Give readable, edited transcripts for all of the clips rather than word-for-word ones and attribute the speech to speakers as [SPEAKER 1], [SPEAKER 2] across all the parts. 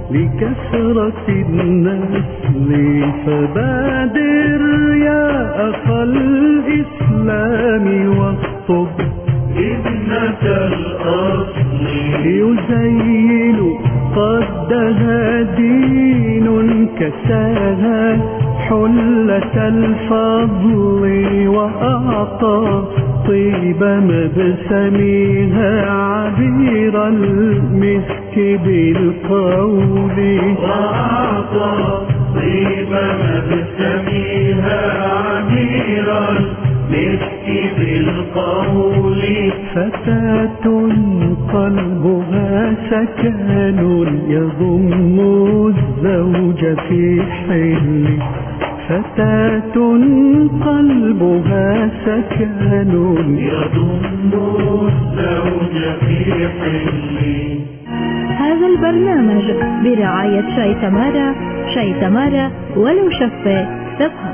[SPEAKER 1] لكثرة النسل فبادر يا أخا الإسلام واخطب ابنة الأصل يزين قدها دين كساها حلة الفضل وأعطى طيب مبسمها عبير المسك بالقول وأعطى طيب مبسمها عبير المسك بالقول فتاة قلبها سكن يضم الزوج في حل فتاة قلبها سكن يضم الزوج في حل.
[SPEAKER 2] هذا البرنامج برعاية شاي تمارا. شاي تمارا ولو شفة تفهم.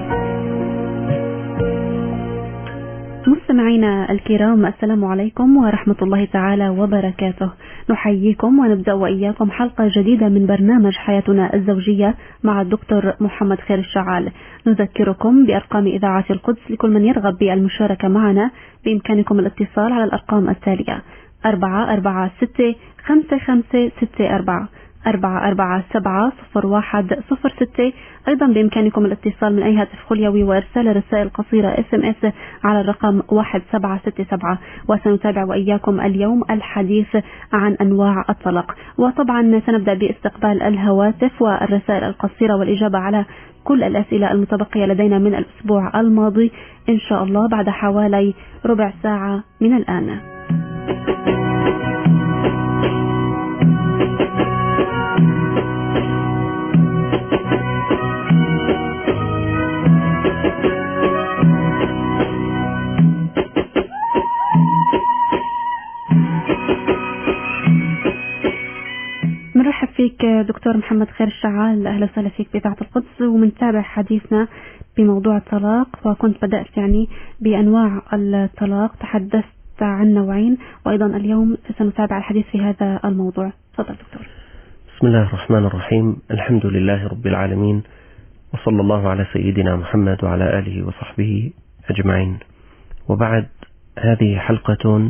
[SPEAKER 2] مستمعينا الكرام، السلام عليكم ورحمة الله تعالى وبركاته. نحييكم ونبدأ وإياكم حلقة جديدة من برنامج حياتنا الزوجية مع الدكتور محمد خير الشعال. نذكركم بأرقام إذاعة القدس لكل من يرغب بالمشاركة معنا. بإمكانكم الاتصال على الأرقام التالية: 446-5564 447-0106. أيضا بإمكانكم الاتصال من أي هاتف خليوي وإرسال رسائل قصيرة SMS على الرقم 1767. وسنتابع وإياكم اليوم الحديث عن أنواع الطلاق، وطبعا سنبدأ باستقبال الهواتف والرسائل القصيرة والإجابة على كل الأسئلة المتبقية لدينا من الأسبوع الماضي إن شاء الله بعد حوالي ربع ساعة من الآن. مرحب فيك دكتور محمد خير الشعال، أهلا وسهلا فيك بإذاعة القدس. ومنتابع حديثنا بموضوع الطلاق، وكنت بدأت بأنواع الطلاق، تحدثت عن نوعين، وأيضا اليوم سنتابع الحديث في هذا الموضوع. تفضل دكتور.
[SPEAKER 3] بسم الله الرحمن الرحيم، الحمد لله رب العالمين، وصلى الله على سيدنا محمد وعلى آله وصحبه أجمعين. وبعد، هذه حلقة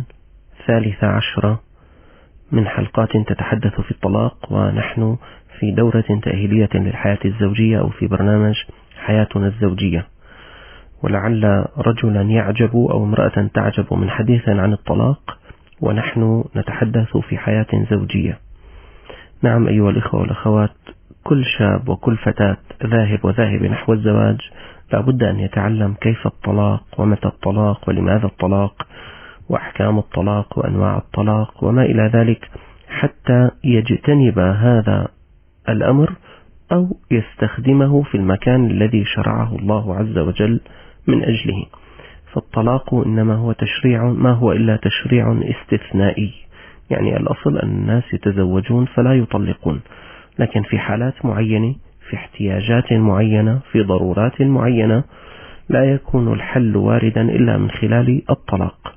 [SPEAKER 3] 13 من حلقات تتحدث في الطلاق، ونحن في دورة تأهيلية للحياة الزوجية أو في برنامج حياتنا الزوجية. ولعل رجلا يعجب أو امرأة تعجب من حديث عن الطلاق ونحن نتحدث في حياة زوجية. نعم أيها الإخوة والأخوات، كل شاب وكل فتاة ذاهب نحو الزواج لابد أن يتعلم كيف الطلاق ومتى الطلاق ولماذا الطلاق وأحكام الطلاق وأنواع الطلاق وما إلى ذلك، حتى يجتنب هذا الأمر أو يستخدمه في المكان الذي شرعه الله عز وجل من أجله. فالطلاق إنما هو تشريع، ما هو إلا تشريع استثنائي، يعني الأصل أن الناس يتزوجون فلا يطلقون، لكن في حالات معينة، في احتياجات معينة، في ضرورات معينة، لا يكون الحل واردا إلا من خلال الطلاق.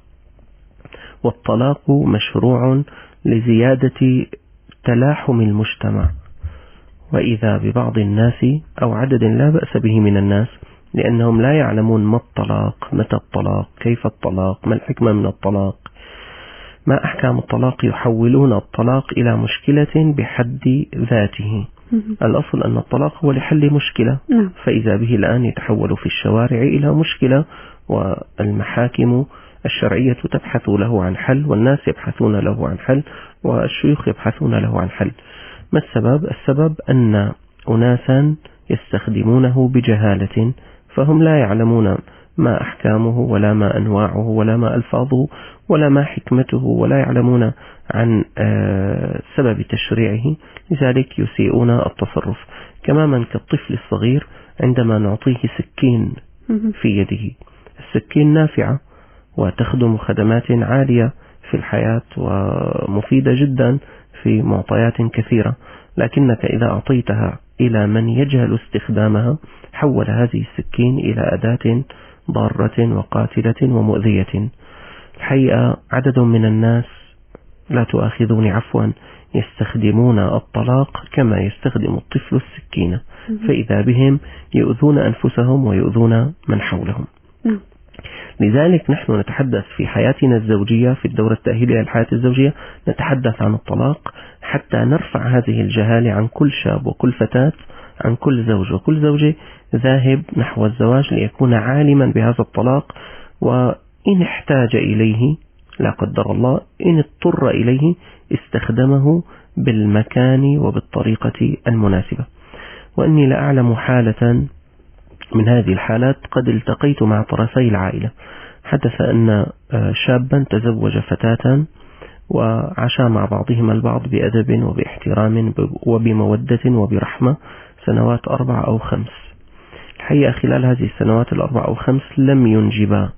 [SPEAKER 3] والطلاق مشروع لزيادة تلاحم المجتمع، وإذا ببعض الناس أو عدد لا بأس به من الناس، لأنهم لا يعلمون ما الطلاق، متى الطلاق، كيف الطلاق، ما الحكمة من الطلاق، ما أحكام الطلاق، يحولون الطلاق إلى مشكلة بحد ذاته. الأصل أن الطلاق هو لحل مشكلة، فإذا به الآن يتحول في الشوارع إلى مشكلة، والمحاكم الشرعية تبحث له عن حل، والناس يبحثون له عن حل، والشيوخ يبحثون له عن حل. ما السبب؟ السبب أن أناسا يستخدمونه بجهالة، فهم لا يعلمون ما أحكامه ولا ما أنواعه ولا ما ألفاظه ولا ما حكمته، ولا يعلمون عن سبب تشريعه، لذلك يسيئون التصرف. كماما كالطفل الصغير عندما نعطيه سكين في يده، السكين نافعة وتخدم خدمات عالية في الحياة ومفيدة جدا في معطيات كثيرة، لكنك إذا أعطيتها إلى من يجهل استخدامها حول هذه السكين إلى أداة ضارة وقاتلة ومؤذية. الحقيقة عدد من الناس لا تؤاخذوني عفوا يستخدمون الطلاق كما يستخدم الطفل السكينة، فإذا بهم يؤذون أنفسهم ويؤذون من حولهم. لذلك نحن نتحدث في حياتنا الزوجية في الدورة التأهيلية للحياة الزوجية، نتحدث عن الطلاق حتى نرفع هذه الجهالة عن كل شاب وكل فتاة، عن كل زوج وكل زوجة ذاهب نحو الزواج ليكون عالما بهذا الطلاق، وإن احتاج إليه لا قدر الله، إن اضطر إليه استخدمه بالمكان وبالطريقة المناسبة. وإني لأعلم حالة من هذه الحالات قد التقيت مع طرفي العائلة. حدث أن شابا تزوج فتاة وعاشا مع بعضهما البعض بأدب وباحترام وبمودة وبرحمة سنوات 4 أو 5. الحقيقة خلال هذه السنوات 4 أو 5 لم ينجبا،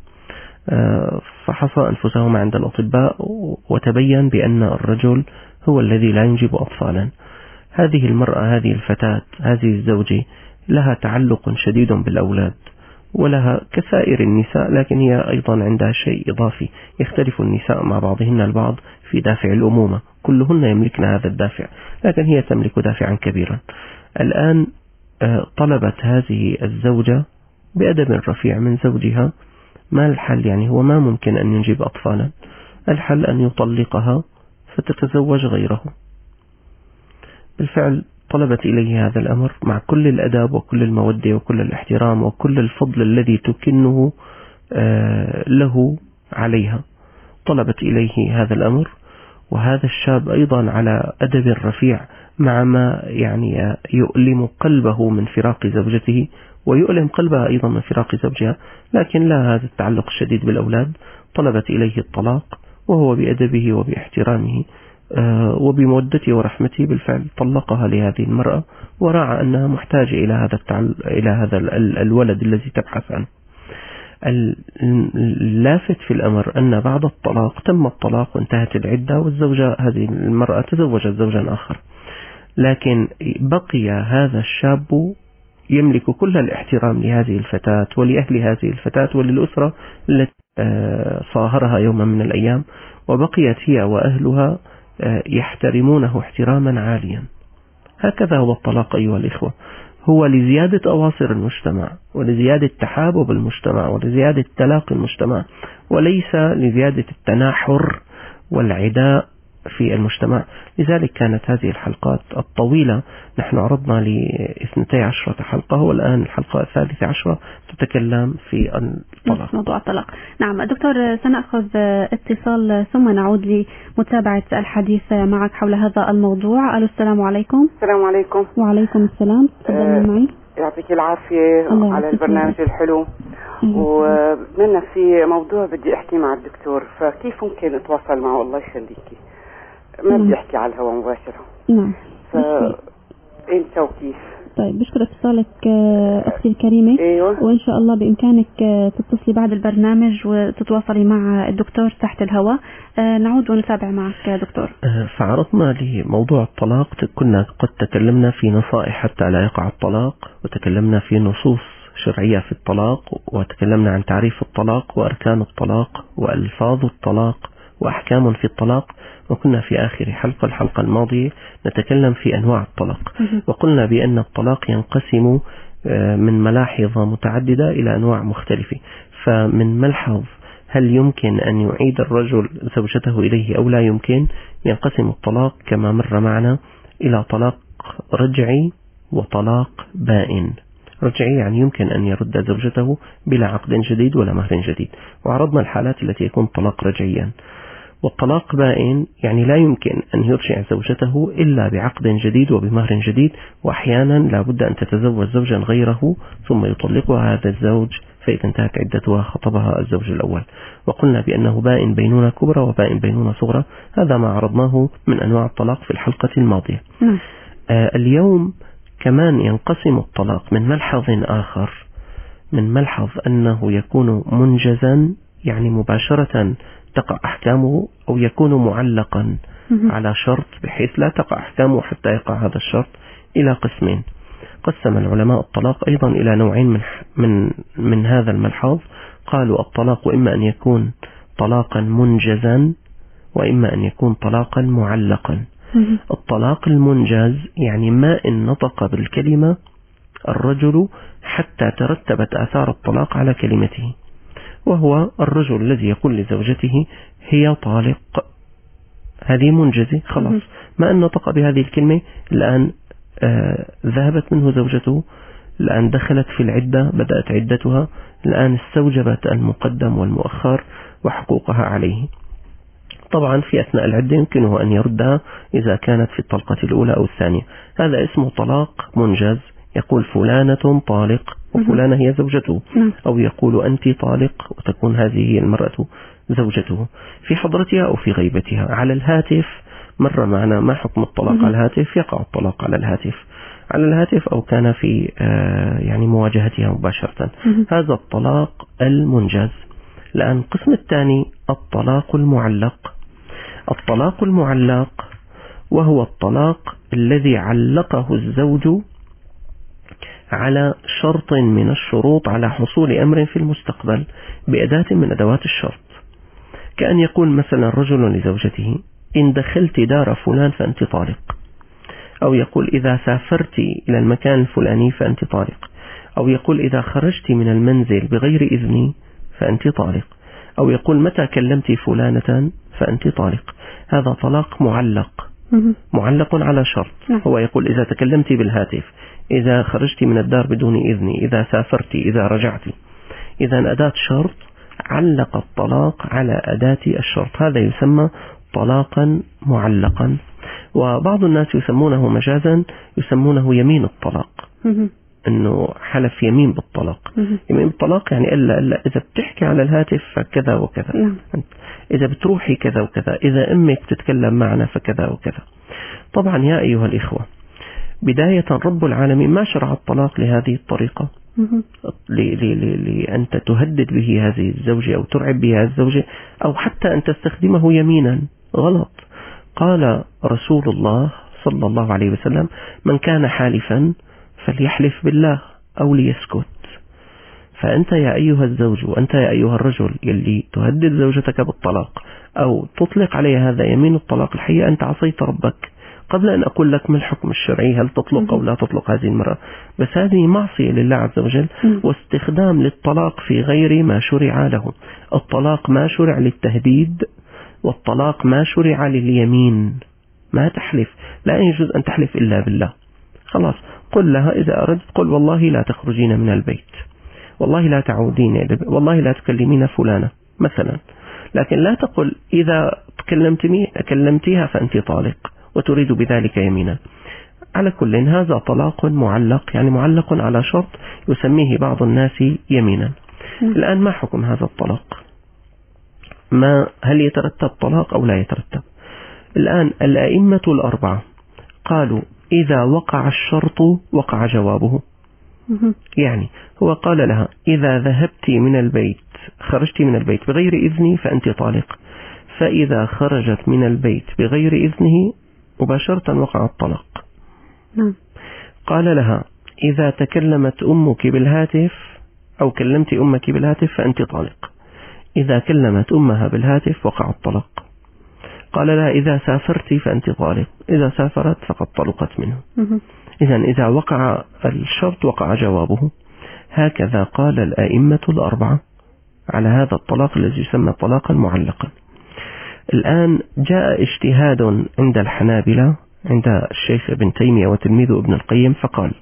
[SPEAKER 3] فحصى أنفسهما عند الأطباء وتبين بأن الرجل هو الذي لا ينجب أطفالا. هذه المرأة، هذه الفتاة، هذه الزوجة لها تعلق شديد بالأولاد ولها كسائر النساء، لكن هي أيضا عندها شيء إضافي. يختلف النساء مع بعضهن البعض في دافع الأمومة، كلهن يملكن هذا الدافع، لكن هي تملك دافعا كبيرا. الآن طلبت هذه الزوجة بأدب رفيع من زوجها ما الحل، يعني هو ما ممكن أن ينجب أطفالا، الحل أن يطلقها فتتزوج غيره. بالفعل طلبت إليه هذا الأمر مع كل الأداب وكل المودة وكل الاحترام وكل الفضل الذي تكنه له عليها. طلبت إليه هذا الأمر، وهذا الشاب أيضا على أدب رفيع مع ما يعني يؤلم قلبه من فراق زوجته ويؤلم قلبها أيضا من فراق زوجها، لكن لا هذا التعلق الشديد بالأولاد. طلبت إليه الطلاق وهو بأدبه وباحترامه وبمودته ورحمته بالفعل طلقها لهذه المرأة، وراعى أنها محتاجة إلى هذا الولد الذي تبحث عنه. اللافت في الأمر أن بعد الطلاق تم الطلاق وانتهت العدة، والزوجة هذه المرأة تزوجت زوجا آخر، لكن بقي هذا الشاب يملك كل الاحترام لهذه الفتاة ولأهل هذه الفتاة وللأسرة التي صاهرها يوما من الأيام، وبقيت هي وأهلها يحترمونه احتراما عاليا. هكذا هو الطلاق أيها الإخوة، هو لزيادة أواصر المجتمع ولزيادة تحابب المجتمع ولزيادة تلاقي المجتمع، وليس لزيادة التناحر والعداء في المجتمع. لذلك كانت هذه الحلقات الطويلة، نحن عرضنا ل12 حلقة، والآن الحلقة 13 تتكلم في الطلاق،
[SPEAKER 2] موضوع الطلاق. نعم دكتور، سنأخذ اتصال ثم نعود لمتابعة الحديث معك حول هذا الموضوع. ألو، السلام عليكم.
[SPEAKER 4] السلام عليكم.
[SPEAKER 2] وعليكم السلام، تفضلي معي.
[SPEAKER 4] يعطيك العافية على البرنامج الحلو. ومنا في موضوع بدي أحكي مع الدكتور، فكيف ممكن أتواصل معه؟ الله يخليكي، ما بدي أحكي على الهواء مباشرة.
[SPEAKER 2] نعم.
[SPEAKER 4] إمتى وكيف؟
[SPEAKER 2] طيب، بشكر اتصالك أختي الكريمة.
[SPEAKER 4] أيوة.
[SPEAKER 2] وإن شاء الله بإمكانك تتصلي بعد البرنامج وتتواصلي مع الدكتور تحت الهواء. نعود ونتابع معك دكتور.
[SPEAKER 3] فعرضنا لموضوع الطلاق، كنا قد تكلمنا في نصائح حتى لا يقع الطلاق، وتكلمنا في نصوص شرعية في الطلاق، وتكلمنا عن تعريف الطلاق وأركان الطلاق وألفاظ الطلاق وأحكام في الطلاق، وكنا في آخر الحلقة الماضية نتكلم في أنواع الطلاق، وقلنا بأن الطلاق ينقسم من ملاحظ متعددة إلى أنواع مختلفة. فمن ملحظ هل يمكن أن يعيد الرجل زوجته إليه أو لا يمكن، ينقسم الطلاق كما مر معنا إلى طلاق رجعي وطلاق بائن. رجعي يعني يمكن أن يرد زوجته بلا عقد جديد ولا مهر جديد، وعرضنا الحالات التي يكون طلاق رجعيا. والطلاق بائن يعني لا يمكن أن يرجع زوجته إلا بعقد جديد وبمهر جديد، وأحيانا لا بد أن تتزوج زوجا غيره ثم يطلقها هذا الزوج، فإذا انتهت عدتها خطبها الزوج الأول. وقلنا بأنه بائن بينونة كبرى وبائن بينونة صغرى، هذا ما عرضناه من أنواع الطلاق في الحلقة الماضية. اليوم كمان ينقسم الطلاق من ملحظ آخر، من ملحظ أنه يكون منجزا يعني مباشرة تقع أحكامه، أو يكون معلقا على شرط بحيث لا تقع أحكامه حتى يقع هذا الشرط، إلى قسمين. قسم العلماء الطلاق أيضا إلى نوعين من هذا الملحظ. قالوا الطلاق إما أن يكون طلاقا منجزا، وإما أن يكون طلاقا معلقا. الطلاق المنجز يعني ما إن نطق بالكلمة الرجل حتى ترتبت آثار الطلاق على كلمته، وهو الرجل الذي يقول لزوجته هي طالق، هذه منجزة خلاص، ما أن نطق بهذه الكلمة الآن ذهبت منه زوجته، الآن دخلت في العدة، بدأت عدتها، الآن استوجبت المقدم والمؤخر وحقوقها عليه. طبعا في أثناء العدة يمكنه أن يردها إذا كانت في الطلقة الأولى أو الثانية، هذا اسمه طلاق منجز، يقول فلانة طالق وفلانة هي زوجته، أو يقول أنت طالق وتكون هذه هي المرأة زوجته في حضرتها أو في غيبتها. على الهاتف مر معنا ما حكم الطلاق على الهاتف، يقع الطلاق على الهاتف أو كان في يعني مواجهتها مباشرة، هذا الطلاق المنجز. الآن القسم الثاني الطلاق المعلق. الطلاق المعلق وهو الطلاق الذي علقه الزوج على شرط من الشروط على حصول أمر في المستقبل بأداة من أدوات الشرط، كأن يقول مثلا رجل لزوجته إن دخلت دار فلان فأنت طالق، أو يقول إذا سافرت إلى المكان الفلاني فأنت طالق، أو يقول إذا خرجت من المنزل بغير إذني فأنت طالق، أو يقول متى كلمت فلانة فأنت طالق. هذا طلاق معلق على شرط، هو يقول إذا تكلمت بالهاتف، إذا خرجت من الدار بدون إذني، إذا سافرت، إذا رجعت. إذا أداة شرط علق الطلاق على أداة الشرط، هذا يسمى طلاقا معلقا. وبعض الناس يسمونه مجازا يسمونه يمين الطلاق، أنه حلف يمين بالطلاق. يمين بالطلاق يعني إلا إذا بتحكي على الهاتف فكذا وكذا، إذا بتروحي كذا وكذا، إذا أمك تتكلم معنا فكذا وكذا. طبعا يا أيها الإخوة، بداية رب العالمين ما شرع الطلاق لهذه الطريقة، لأنت تهدد به هذه الزوجة أو ترعب بها الزوجة، أو حتى أن تستخدمه يمينا، غلط. قال رسول الله صلى الله عليه وسلم من كان حالفا فليحلف بالله أو ليسكت. فأنت يا أيها الزوج وأنت يا أيها الرجل يلي تهدد زوجتك بالطلاق أو تطلق عليها هذا يمين الطلاق، الحقيقة أنت عصيت ربك. قبل أن أقول لك ما الحكم الشرعي، هل تطلق أو لا تطلق هذه المرأة، بس هذه معصية لله عز وجل واستخدام للطلاق في غير ما شرع له. الطلاق ما شرع للتهديد، والطلاق ما شرع لليمين. ما تحلف، لا يجوز أن تحلف إلا بالله. خلاص، قل لها إذا أردت، قل والله لا تخرجين من البيت، والله لا تعودين، والله لا تكلمين فلانة مثلا، لكن لا تقل إذا كلمتيها فأنت طالق وتريد بذلك يمينا. على كل هذا طلاق معلق، يعني معلق على شرط يسميه بعض الناس يمينا. الآن ما حكم هذا الطلاق؟ هل يترتب طلاق أو لا يترتب؟ الآن الأئمة الأربعة قالوا إذا وقع الشرط وقع جوابه. يعني هو قال لها إذا ذهبت من البيت، خرجت من البيت بغير إذني فأنت طالق، فإذا خرجت من البيت بغير إذنه مباشرة وقع الطلاق. قال لها إذا تكلمت أمك بالهاتف أو كلمت أمك بالهاتف فأنت طالق، إذا كلمت أمها بالهاتف وقع الطلاق. قال لها إذا سافرت فأنت طالق، إذا سافرت فقد طلقت منه. إذا وقع الشرط وقع جوابه. هكذا قال الأئمة الأربعة على هذا الطلاق الذي يسمى طلاقا معلقا. الآن جاء اجتهاد عند الحنابلة عند الشيخ ابن تيمية وتلميذه ابن القيم،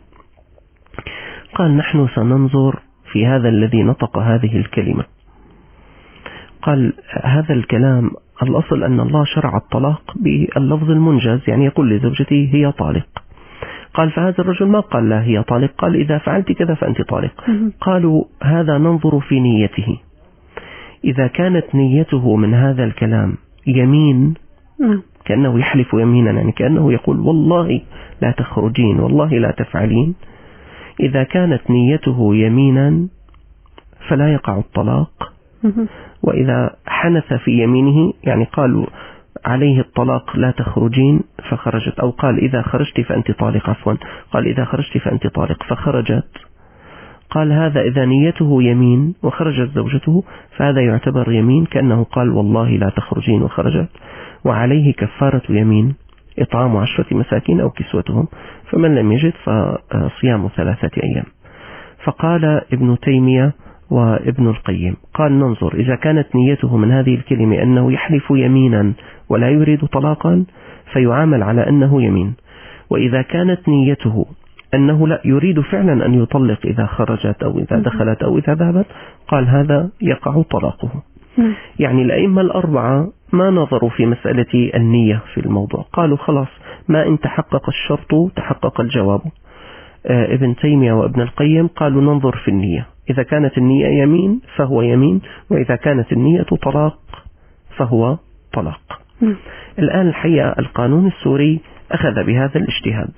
[SPEAKER 3] قال نحن سننظر في هذا الذي نطق هذه الكلمة. قال هذا الكلام الأصل أن الله شرع الطلاق باللفظ المنجز، يعني يقول لزوجته هي طالق. قال فهذا الرجل ما قال لا هي طالق، قال إذا فعلت كذا فأنت طالق. قالوا هذا ننظر في نيته، إذا كانت نيته من هذا الكلام يمين، كأنه يحلف يمينا، يعني كأنه يقول والله لا تخرجين، والله لا تفعلين، إذا كانت نيته يمينا فلا يقع الطلاق. وإذا حنث في يمينه، يعني قالوا عليه الطلاق لا تخرجين فخرجت، أو قال إذا خرجت فأنت طالق، عفوا قال إذا خرجت فأنت طالق فخرجت، قال هذا إذا نيته يمين وخرجت زوجته فهذا يعتبر يمين كأنه قال والله لا تخرجين وخرجت، وعليه كفارة يمين إطعام 10 مساكين أو كسوتهم، فمن لم يجد فصيام 3 أيام. فقال ابن تيمية وابن القيم قال ننظر إذا كانت نيته من هذه الكلمة أنه يحلف يمينا ولا يريد طلاقا فيعامل على أنه يمين، وإذا كانت نيته أنه لا يريد فعلا أن يطلق إذا خرجت أو إذا دخلت أو إذا ذهبت قال هذا يقع طلاقه. يعني الأئمة الأربعة ما نظروا في مسألة النية في الموضوع، قالوا خلاص ما إن تحقق الشرط تحقق الجواب. ابن تيمية وابن القيم قالوا ننظر في النية، إذا كانت النية يمين فهو يمين، وإذا كانت النية طلاق فهو طلاق. الآن الحقيقة القانون السوري أخذ بهذا الاجتهاد،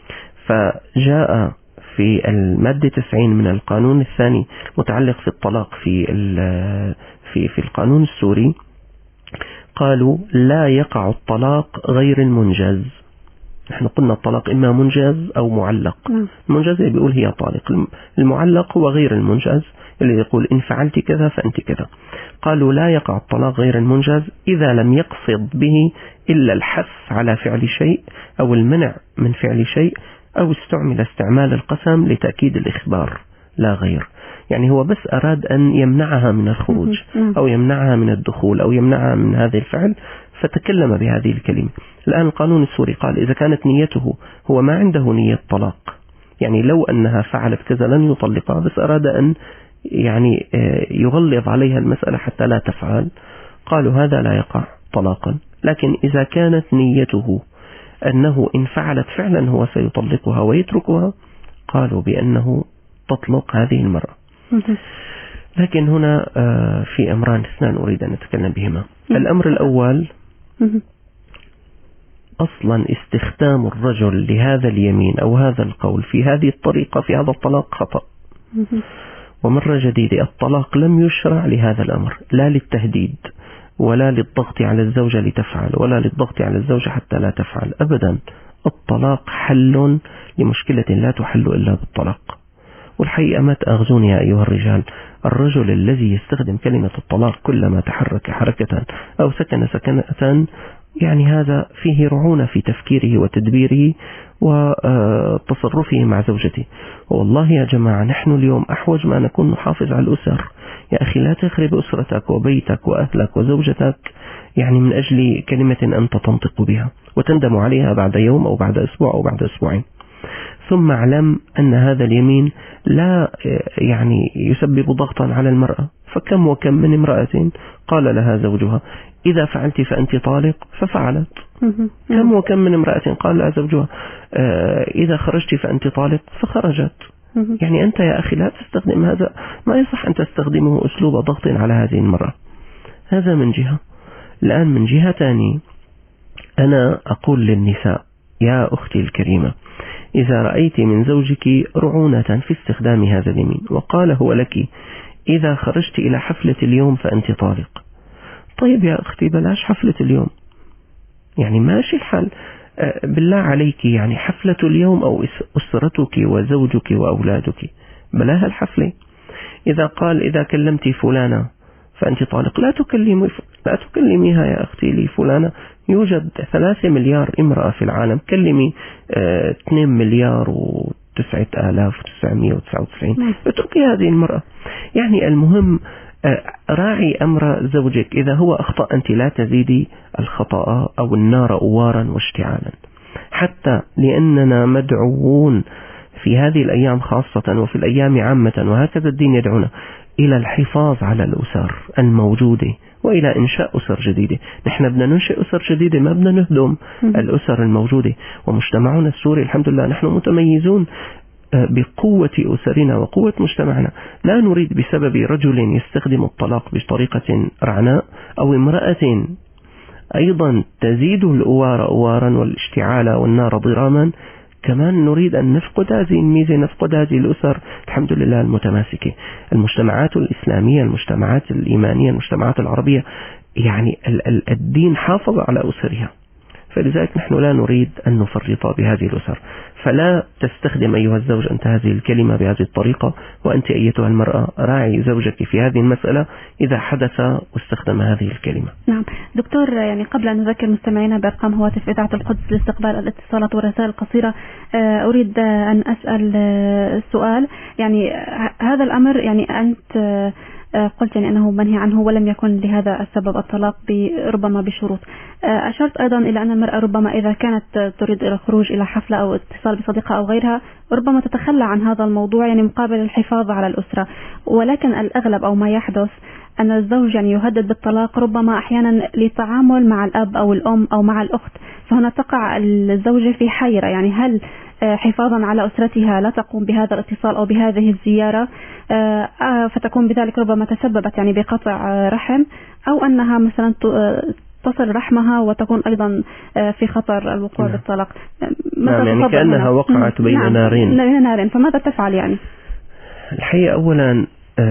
[SPEAKER 3] فجاء في المادة 90 من القانون الثاني متعلق في الطلاق في القانون السوري قالوا لا يقع الطلاق غير المنجز. نحن قلنا الطلاق إما منجز أو معلق. المنجز اللي بيقول هي طالق، المعلق هو غير المنجز اللي يقول إن فعلت كذا فأنت كذا. قالوا لا يقع الطلاق غير المنجز إذا لم يقصد به إلا الحث على فعل شيء أو المنع من فعل شيء أو استعمل استعمال القسم لتأكيد الإخبار لا غير. يعني هو بس أراد أن يمنعها من الخروج أو يمنعها من الدخول أو يمنعها من هذا الفعل فتكلم بهذه الكلمة. الآن القانون السوري قال إذا كانت نيته هو ما عنده نية طلاق، يعني لو أنها فعلت كذا لن يطلقها بس أراد أن يعني يغلظ عليها المسألة حتى لا تفعل، قالوا هذا لا يقع طلاقا. لكن إذا كانت نيته أنه إن فعلت فعلا هو سيطلقها ويتركها قالوا بأنه تطلق هذه المرأة. لكن هنا في أمران اثنان أريد أن أتكلم بهما. الأمر الأول أصلا استخدام الرجل لهذا اليمين أو هذا القول في هذه الطريقة في هذا الطلاق خطأ. ومرة جديدة الطلاق لم يشرع لهذا الأمر، لا للتهديد ولا للضغط على الزوجة لتفعل ولا للضغط على الزوجة حتى لا تفعل أبدا. الطلاق حل لمشكلة لا تحل إلا بالطلاق. والحقيقة ما تأخذون يا أيها الرجال، الرجل الذي يستخدم كلمة الطلاق كلما تحرك حركة أو سكن سكنة يعني هذا فيه رعونة في تفكيره وتدبيره وتصرفه مع زوجته. والله يا جماعة نحن اليوم أحوج ما نكون نحافظ على الأسر. يا أخي لا تخرب أسرتك وبيتك وأهلك وزوجتك يعني من أجل كلمة أنت تنطق بها وتندم عليها بعد يوم أو بعد أسبوع أو بعد أسبوعين. ثم اعلم أن هذا اليمين لا يعني يسبب ضغطا على المرأة. فكم وكم من امرأة قال لها زوجها إذا فعلت فأنت طالق ففعلت. كم وكم من امرأة قال لها زوجها إذا خرجت فأنت طالق فخرجت. يعني أنت يا أخي لا تستخدم هذا، ما يصح أن تستخدمه أسلوب ضغط على هذه المرأة. هذا من جهة. الآن من جهة ثانية أنا أقول للنساء يا أختي الكريمة إذا رأيت من زوجك رعونة في استخدام هذا اليمين وقال هو لك إذا خرجت إلى حفلة اليوم فأنت طالق، طيب يا أختي بلاش حفلة اليوم، يعني ماشي الحال بالله عليك، يعني حفلة اليوم أو أسرتك وزوجك وأولادك بلاها الحفلة. إذا قال إذا كلمتي فلانة فأنت طالق لا تكلميها يا أختي لي فلانة، يوجد 3 مليار امرأة في العالم، كلمي 2 مليار و9,999 اتركي هذه المرأة. يعني المهم راعي أمر زوجك، إذا هو أخطأ أنت لا تزيدي الخطأ أو النار أوارا واشتعالا، حتى لأننا مدعوون في هذه الأيام خاصة وفي الأيام عامة وهكذا الدين يدعونا إلى الحفاظ على الأسر الموجودة وإلى إنشاء أسر جديدة. نحن بدنا ننشئ أسر جديدة، ما بدنا نهدم الأسر الموجودة. ومجتمعنا السوري الحمد لله نحن متميزون بقوة أسرنا وقوة مجتمعنا. لا نريد بسبب رجل يستخدم الطلاق بطريقة رعناء أو امرأة أيضا تزيد الأوار أوارا والاشتعال والنار ضراما، كمان نريد أن نفقد هذه الميزة، نفقد هذه الأسر الحمد لله المتماسكة. المجتمعات الإسلامية، المجتمعات الإيمانية، المجتمعات العربية، يعني الدين حافظ على أسرها. فلذلك نحن لا نريد أن نفرط بهذه الأسر. فلا تستخدم أيها الزوج أنت هذه الكلمة بهذه الطريقة، وأنت أيتها المرأة راعي زوجك في هذه المسألة إذا حدث واستخدم هذه الكلمة.
[SPEAKER 2] نعم دكتور، يعني قبل أن نذكر مستمعينا بأرقام هواتف إذاعة القدس لاستقبال الاتصالات والرسائل القصيرة، أريد أن أسأل السؤال. يعني هذا الأمر يعني أنت قلت يعني أنه منهي عنه ولم يكن لهذا السبب الطلاق ربما بشروط. أشرت أيضا إلى أن المرأة ربما إذا كانت تريد الخروج إلى حفلة أو اتصال بصديقة أو غيرها ربما تتخلى عن هذا الموضوع يعني مقابل الحفاظ على الأسرة، ولكن الأغلب أو ما يحدث أن الزوج يعني يهدد بالطلاق ربما أحيانا للتعامل مع الأب أو الأم أو مع الأخت، فهنا تقع الزوجة في حيرة. يعني هل حفاظا على أسرتها لا تقوم بهذا الاتصال أو بهذه الزيارة فتكون بذلك ربما تسببت يعني بقطع رحم، أو أنها مثلا تصل رحمها وتكون أيضا في خطر الوقوع بالطلاق.
[SPEAKER 3] يعني كأنها وقعت بين
[SPEAKER 2] نارين. فماذا تفعل يعني؟
[SPEAKER 3] الحقيقة أولا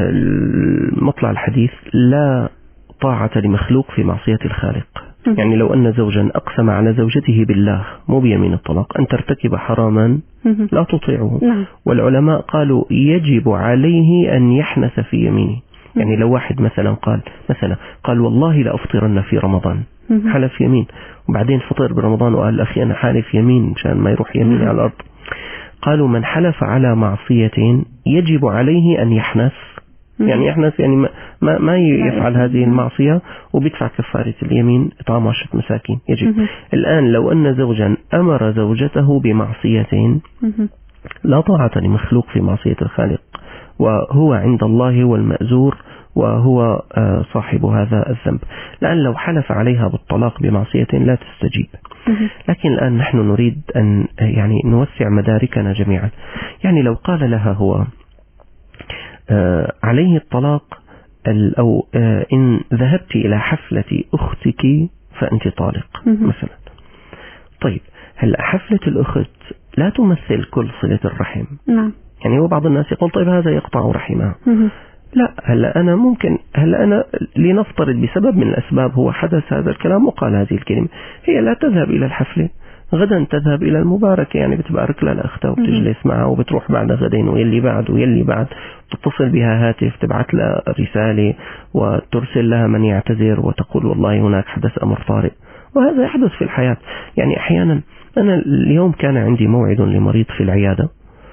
[SPEAKER 3] مطلع الحديث لا طاعة لمخلوق في معصية الخالق. يعني لو أن زوجا أقسم على زوجته بالله مو بيمين الطلاق أن ترتكب حراما لا تطيعه. والعلماء قالوا يجب عليه أن يحنث في يمينه. يعني لو واحد مثلا قال والله لا أفطرن في رمضان، حلف يمين وبعدين فطر برمضان وقال أخي أنا حالف يمين مشان ما يروح يميني على الأرض. قالوا من حلف على معصية يجب عليه أن يحنث. يعني يحنث يعني ما يفعل هذه المعصية وبيدفع كفارة اليمين إطعام 10 مساكين يجب. الآن لو أن زوجا أمر زوجته بمعصية لا طاعة لمخلوق في معصية الخالق، وهو عند الله والمأزور وهو صاحب هذا الذنب، لأن لو حلف عليها بالطلاق بمعصية لا تستجيب. لكن الآن نحن نريد أن يعني نوسع مداركنا جميعا. يعني لو قال لها هو عليه الطلاق أو إن ذهبت إلى حفلة أختك فأنت طالق مثلا. طيب هل حفلة الأخت لا تمثل كل صلة الرحم؟ يعني هو بعض الناس يقول طيب هذا يقطع رحمها. لا، هلا أنا لنفترض بسبب من الأسباب هو حدث هذا الكلام وقال هذه الكلمة، هي لا تذهب إلى الحفلة، غدا تذهب إلى المباركة، يعني بتبارك لها الأختة وبتجلس معها وبتروح بعد غدين ويلي بعد تتصل بها هاتف، تبعت لها رسالة وترسل لها من يعتذر وتقول والله هناك حدث أمر طارئ. وهذا يحدث في الحياة. يعني أحيانا أنا اليوم كان عندي موعد لمريض في العيادة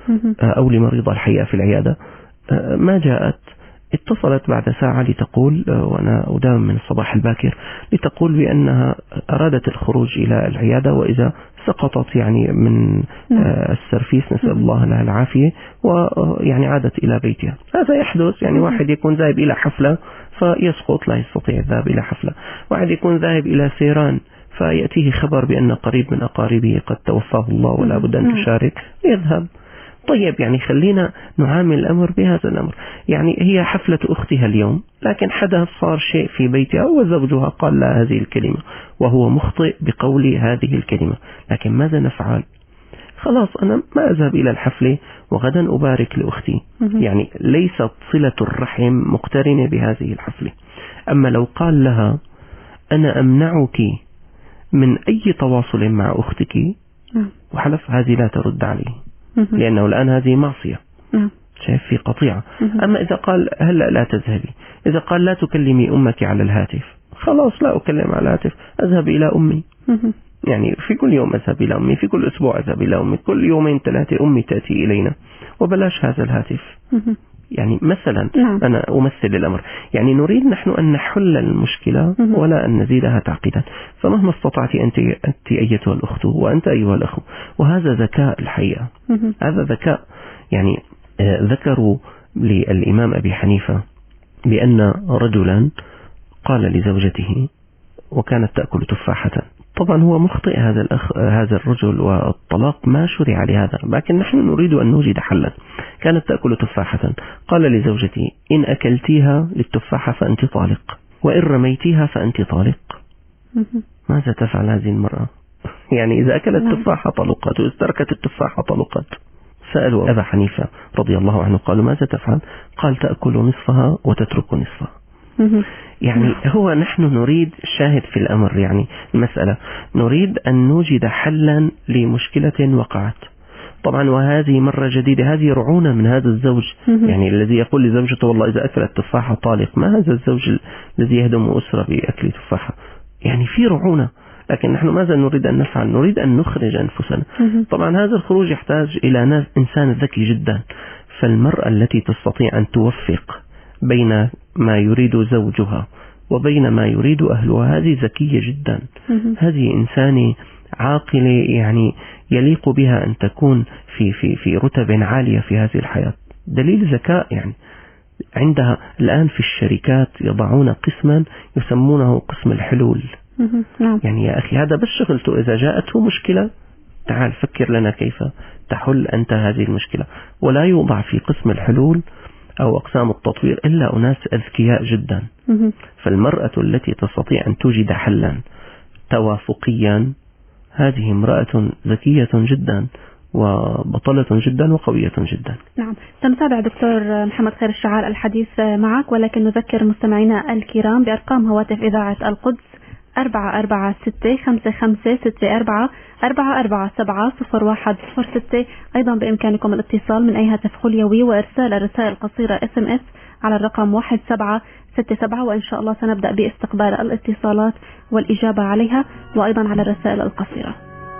[SPEAKER 3] أو لمريضة الحقيقة في العيادة، ما جاءت، اتصلت بعد ساعة لتقول، وأنا أداوم من الصباح الباكر، لتقول بأنها أرادت الخروج إلى العيادة وإذا سقطت يعني من السرفيس، نسأل الله لها العافية، ويعني عادت إلى بيتها. هذا يحدث. يعني واحد يكون ذاهب إلى حفلة فيسقط لا يستطيع الذهاب إلى حفلة، واحد يكون ذاهب إلى سيران فيأتيه خبر بأن قريب من أقاربه قد توفاه الله ولا بد أن تشارك يذهب. طيب يعني خلينا نعامل الأمر بهذا الأمر. يعني هي حفلة أختها اليوم، لكن حدث صار شيء في بيتها وزوجها قال لا هذه الكلمة وهو مخطئ بقول هذه الكلمة، لكن ماذا نفعل؟ خلاص أنا ما أذهب إلى الحفلة وغدا أبارك لأختي. يعني ليست صلة الرحم مقترنة بهذه الحفلة. أما لو قال لها أنا أمنعك من أي تواصل مع أختك وحلف، هذه لا ترد عليه، لأنه الآن هذه معصية، شايف في قطيعة. أما إذا قال هلأ لا تذهبي، إذا قال لا تكلمي أمك على الهاتف، خلاص لا أكلم على الهاتف، أذهب إلى أمي. يعني في كل يوم أذهب إلى أمي، في كل أسبوع أذهب إلى أمي، كل يومين 3 أمي تأتي إلينا، وبلاش هذا الهاتف. يعني مثلا أنا أمثل الأمر. يعني نريد نحن أن نحل المشكلة ولا أن نزيدها تعقيدا. فمهما استطعت أنت أيتها الأخت وأنت أيها الأخو، وهذا ذكاء الحقيقة، هذا ذكاء. يعني ذكروا للإمام أبي حنيفة بأن رجلا قال لزوجته وكانت تأكل تفاحة. طبعا هو مخطئ هذا الرجل، والطلاق ما شرع لهذا، لكن نحن نريد أن نوجد حلا. كانت تأكل تفاحة، قال لزوجتي إن أكلتيها للتفاحة فأنت طالق، وإن رميتيها فأنت طالق. ماذا تفعل هذه المرأة؟ يعني إذا أكلت تفاحة طلقت وإذا تركت التفاحة طلقت. سألوا أبا حنيفة رضي الله عنه قالوا ماذا تفعل؟ قال تأكل نصفها وتترك نصفها. يعني هو نحن نريد الشاهد في الأمر، يعني المسألة نريد أن نوجد حلا لمشكلة وقعت. طبعا وهذه مرة جديدة، هذه رعونة من هذا الزوج، يعني الذي يقول لزوجته والله إذا أكلت تفاحة طالق. ما هذا الزوج الذي يهدم أسرة بأكل تفاحة؟ يعني في رعونة، لكن نحن ماذا نريد أن نفعل؟ نريد أن نخرج أنفسنا. طبعا هذا الخروج يحتاج إلى إنسان ذكي جدا. فالمرأة التي تستطيع أن توفق بين ما يريد زوجها وبين ما يريد أهلها هذه ذكية جدا. هذه إنسانة عاقلة، يعني يليق بها أن تكون في رتب عالية في هذه الحياة. دليل ذكاء يعني عندها الآن في الشركات يضعون قسما يسمونه قسم الحلول. يعني يا أخي هذا بس شغلته، إذا جاءته مشكلة تعال فكر لنا كيف تحل أنت هذه المشكلة. ولا يوضع في قسم الحلول أو أقسام التطوير إلا أناس أذكياء جدا. فالمرأة التي تستطيع أن توجد حلا توافقيا هذه امرأة ذكية جدا وبطلة جدا وقوية جدا.
[SPEAKER 2] نعم، سنتابع دكتور محمد خير الشعار الحديث معك، ولكن نذكر مستمعينا الكرام بأرقام هواتف إذاعة القدس 446-55-64-44-7-01-06. أيضا بإمكانكم الاتصال من أي هاتف خليوي وإرسال الرسائل القصيرة SMS على الرقم 1767، وإن شاء الله سنبدأ باستقبال الاتصالات والإجابة عليها وأيضا على الرسائل القصيرة.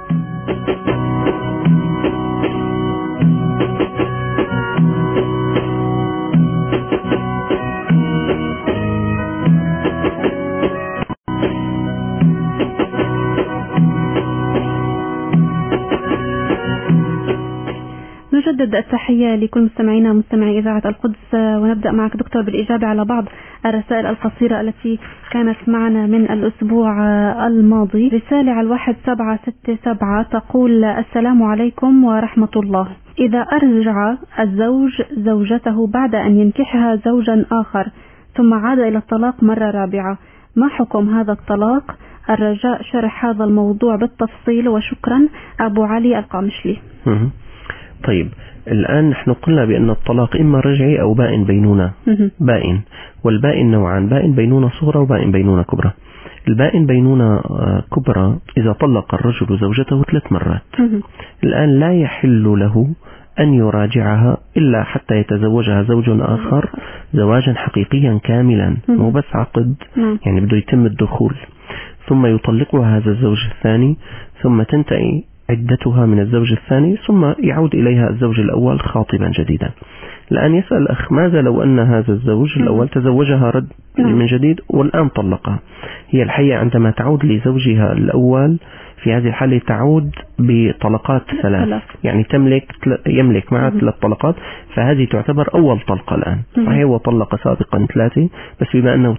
[SPEAKER 2] نجدد التحية لكل مستمعينا مستمعي إذاعة القدس، ونبدأ معك دكتور بالإجابة على بعض الرسائل القصيرة التي كانت معنا من الأسبوع الماضي. رسالة على 1767 تقول: السلام عليكم ورحمة الله. إذا أرجع الزوج زوجته بعد أن ينكحها زوجا آخر ثم عاد إلى الطلاق مرة رابعة، ما حكم هذا الطلاق؟ الرجاء شرح هذا الموضوع بالتفصيل، وشكرا. أبو علي القامشلي.
[SPEAKER 3] طيب الآن نحن قلنا بأن الطلاق إما رجعي أو بائن بينونة. بائن، والبائن نوعان: بائن بينونة صغرى وبائن بينونة كبرى. البائن بينونة كبرى إذا طلق الرجل زوجته 3 مرات. الآن لا يحل له أن يراجعها إلا حتى يتزوجها زوج آخر زواجا حقيقيا كاملا، مو بس عقد، يعني بده يتم الدخول، ثم يطلقها هذا الزوج الثاني، ثم تنتهي عدتها من الزوج الثاني، ثم يعود إليها الزوج الأول خاطبا جديدا. الآن يسأل الأخ: ماذا لو أن هذا الزوج الأول تزوجها رد من جديد والآن طلقها؟ هي الحقيقة عندما تعود لزوجها الأول في هذه الحالة تعود بطلقات 3، يعني يملك معها 3 طلقات، فهذه تعتبر أول طلقة الآن. صحيح هو طلق سابقا 3، بس بما أنه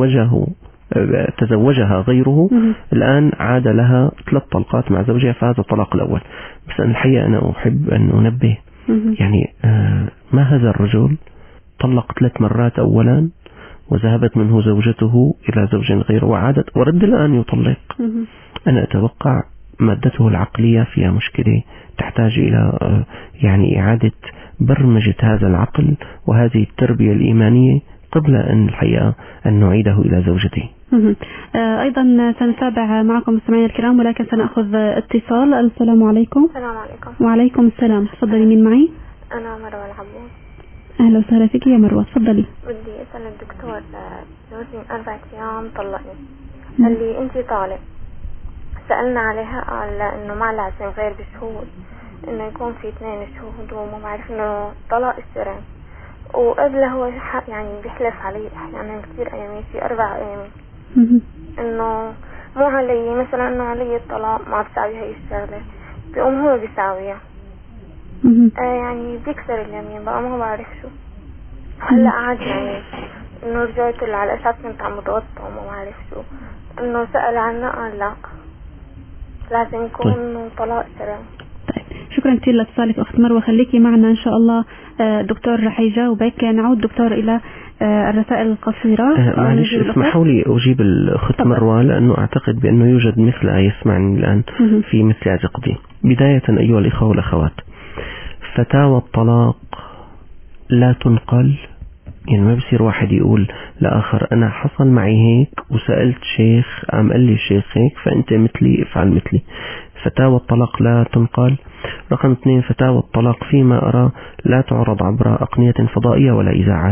[SPEAKER 3] تزوجها غيره الآن عاد لها 3 طلقات مع زوجها، فهذا الطلاق الأول. بس أنا الحقيقة أنا أحب أن أنبه، يعني ما هذا الرجل طلق 3 مرات أولا وذهبت منه زوجته إلى زوج غيره وعادت ورد الآن يطلق. أنا أتوقع مادته العقلية فيها مشكلة تحتاج إلى يعني إعادة برمجة هذا العقل وهذه التربية الإيمانية قبل أن الحقيقة أن نعيده إلى زوجته.
[SPEAKER 2] أيضا سنتابع معكم مستمعينا الكرام، ولكن سنأخذ اتصال. السلام عليكم.
[SPEAKER 5] السلام عليكم.
[SPEAKER 2] وعليكم السلام. تفضلي، مين معي؟
[SPEAKER 5] أنا مروة العبود.
[SPEAKER 2] أهلا وسهلا فيك يا مروة، تفضلي.
[SPEAKER 5] بدي أسأل الدكتور، جوزي من 4 أيام طلقني، قال لي أنت طالق. سألنا عليها قال إنه ما لازم غير بشهود، إنه يكون في 2 شهود، وما بعرف إنه طلاق السرين. وقبله هو يعني بيحلف علي أحيانا كثير أيامي، في 4 أيام، إنه مو علي، مثلا إنه علي الطلاق ما بساوي هاي الشغلة، بيقوم هو بيساويها. يعني بيكسر اليمين بقى، ما بعرف شو. هلا عاد يعني إنه رجعت له على أساس كنت عم بتوطى وما بعرف شو، إنه سأل عنه قال لا لازم يكون طلاق سري.
[SPEAKER 2] طيب شكرا كثير لاتصالك أخت مروة، خليكي معنا إن شاء الله. دكتور رح يجاوبك. نعود دكتور إلى الرسائل القصيرة.
[SPEAKER 3] معلش اسمحوا لي أجيب الأخت مروة، لأنه أعتقد بأنه يوجد مثلها يسمعني الآن في مثل هذه القضية. بداية أيها الإخوة والأخوات، فتاوى الطلاق لا تنقل يعني ما بصير واحد يقول لآخر أنا حصل معي هيك وسألت شيخ قام قال لي الشيخ هيك فأنت مثلي افعل مثلي. فتاوى الطلاق لا تنقل. رقم 2 فتاوى الطلاق فيما أرى لا تعرض عبر أقنية فضائية ولا إذاعات.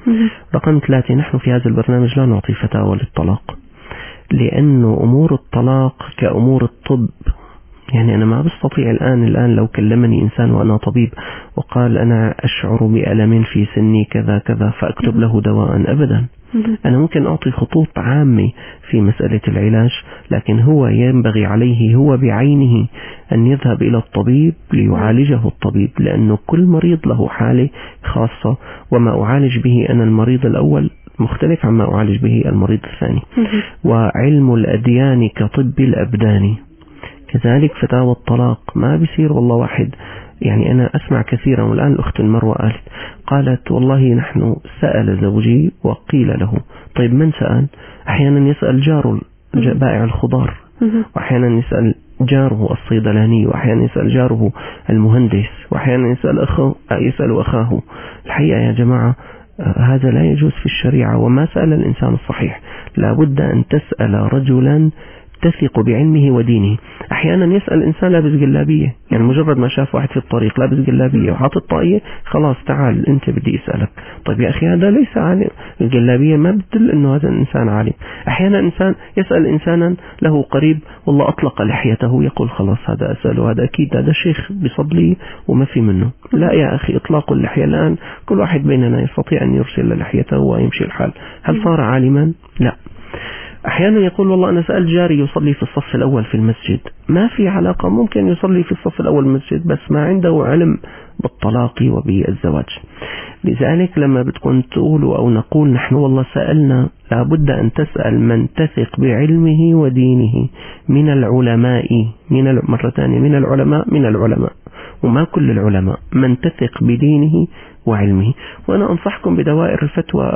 [SPEAKER 3] رقم 3 نحن في هذا البرنامج لا نعطي فتاوى للطلاق، لأنه أمور الطلاق كأمور الطب. يعني أنا ما بستطيع الآن لو كلمني إنسان وأنا طبيب وقال أنا أشعر بألم في سني كذا كذا فأكتب له دواء، أبدا. أنا ممكن أعطي خطوط عامة في مسألة العلاج، لكن هو ينبغي عليه هو بعينه أن يذهب إلى الطبيب ليعالجه الطبيب، لأنه كل مريض له حالة خاصة، وما أعالج به أنا المريض الأول مختلف عما أعالج به المريض الثاني. وعلم الأديان كطب الأبدان. كذلك فتاوى الطلاق ما بيصير والله واحد، يعني أنا أسمع كثيرا، والآن الأخت المروة قالت والله نحن سأل زوجي وقيل له. طيب من سأل؟ أحيانا يسأل جاره بائع الخضار، وأحيانا يسأل جاره الصيدلاني، وأحيانا يسأل جاره المهندس، وأحيانا يسأل أخاه. الحقيقة يا جماعة هذا لا يجوز في الشريعة، وما سأل الإنسان الصحيح. لا بد أن تسأل رجلا تثق بعلمه ودينه. أحيانا يسأل إنسان لابس جلابية، يعني مجرد ما شاف واحد في الطريق لابس جلابية وحاطط طاقية خلاص تعال أنت بدي أسألك. طيب يا أخي هذا ليس عالم، الجلابية ما بتدل أنه هذا الإنسان عالم. أحيانا إنسان يسأل إنسانا له قريب والله أطلق لحيته يقول خلاص هذا أسأله، هذا أكيد هذا شيخ بصلي وما في منه. لا يا أخي، إطلاق اللحية الآن كل واحد بيننا يستطيع أن يرسل لحيته ويمشي الحال. هل صار عالما؟ لا. أحيانا يقول والله أنا سأل جاري يصلي في الصف الأول في المسجد. ما في علاقة، ممكن يصلي في الصف الأول في المسجد بس ما عنده علم بالطلاق وبالزواج. لذلك لما بتكون تقولوا أو نقول نحن والله سألنا، لابد أن تسأل من تثق بعلمه ودينه من العلماء، مرة ثانية من العلماء وما كل العلماء، من تثق بدينه وعلمه. وأنا أنصحكم بدوائر الفتوى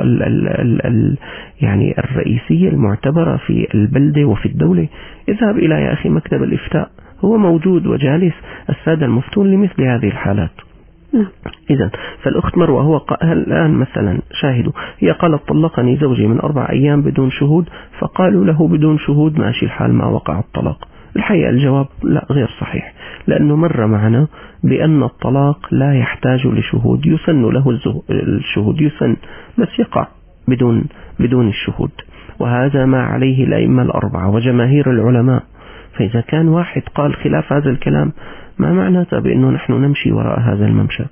[SPEAKER 3] يعني الرئيسية المعتبرة في البلدة وفي الدولة. اذهب إلى يا أخي مكتب الإفتاء، هو موجود وجالس السادة المفتون لمثل هذه الحالات. إذن فالأخت مروة هو الآن مثلا شاهدوا، هي قالت طلقني زوجي من 4 أيام بدون شهود، فقالوا له بدون شهود ماشي الحال ما وقع الطلاق. الحقيقة الجواب لا، غير صحيح، لأنه مر معنا بأن الطلاق لا يحتاج لشهود، يسن له الشهود، يسن بس يقع بدون الشهود. وهذا ما عليه الأئمة ال4 وجماهير العلماء. فإذا كان واحد قال خلاف هذا الكلام ما معناته بأنه نحن نمشي وراء هذا الممشى.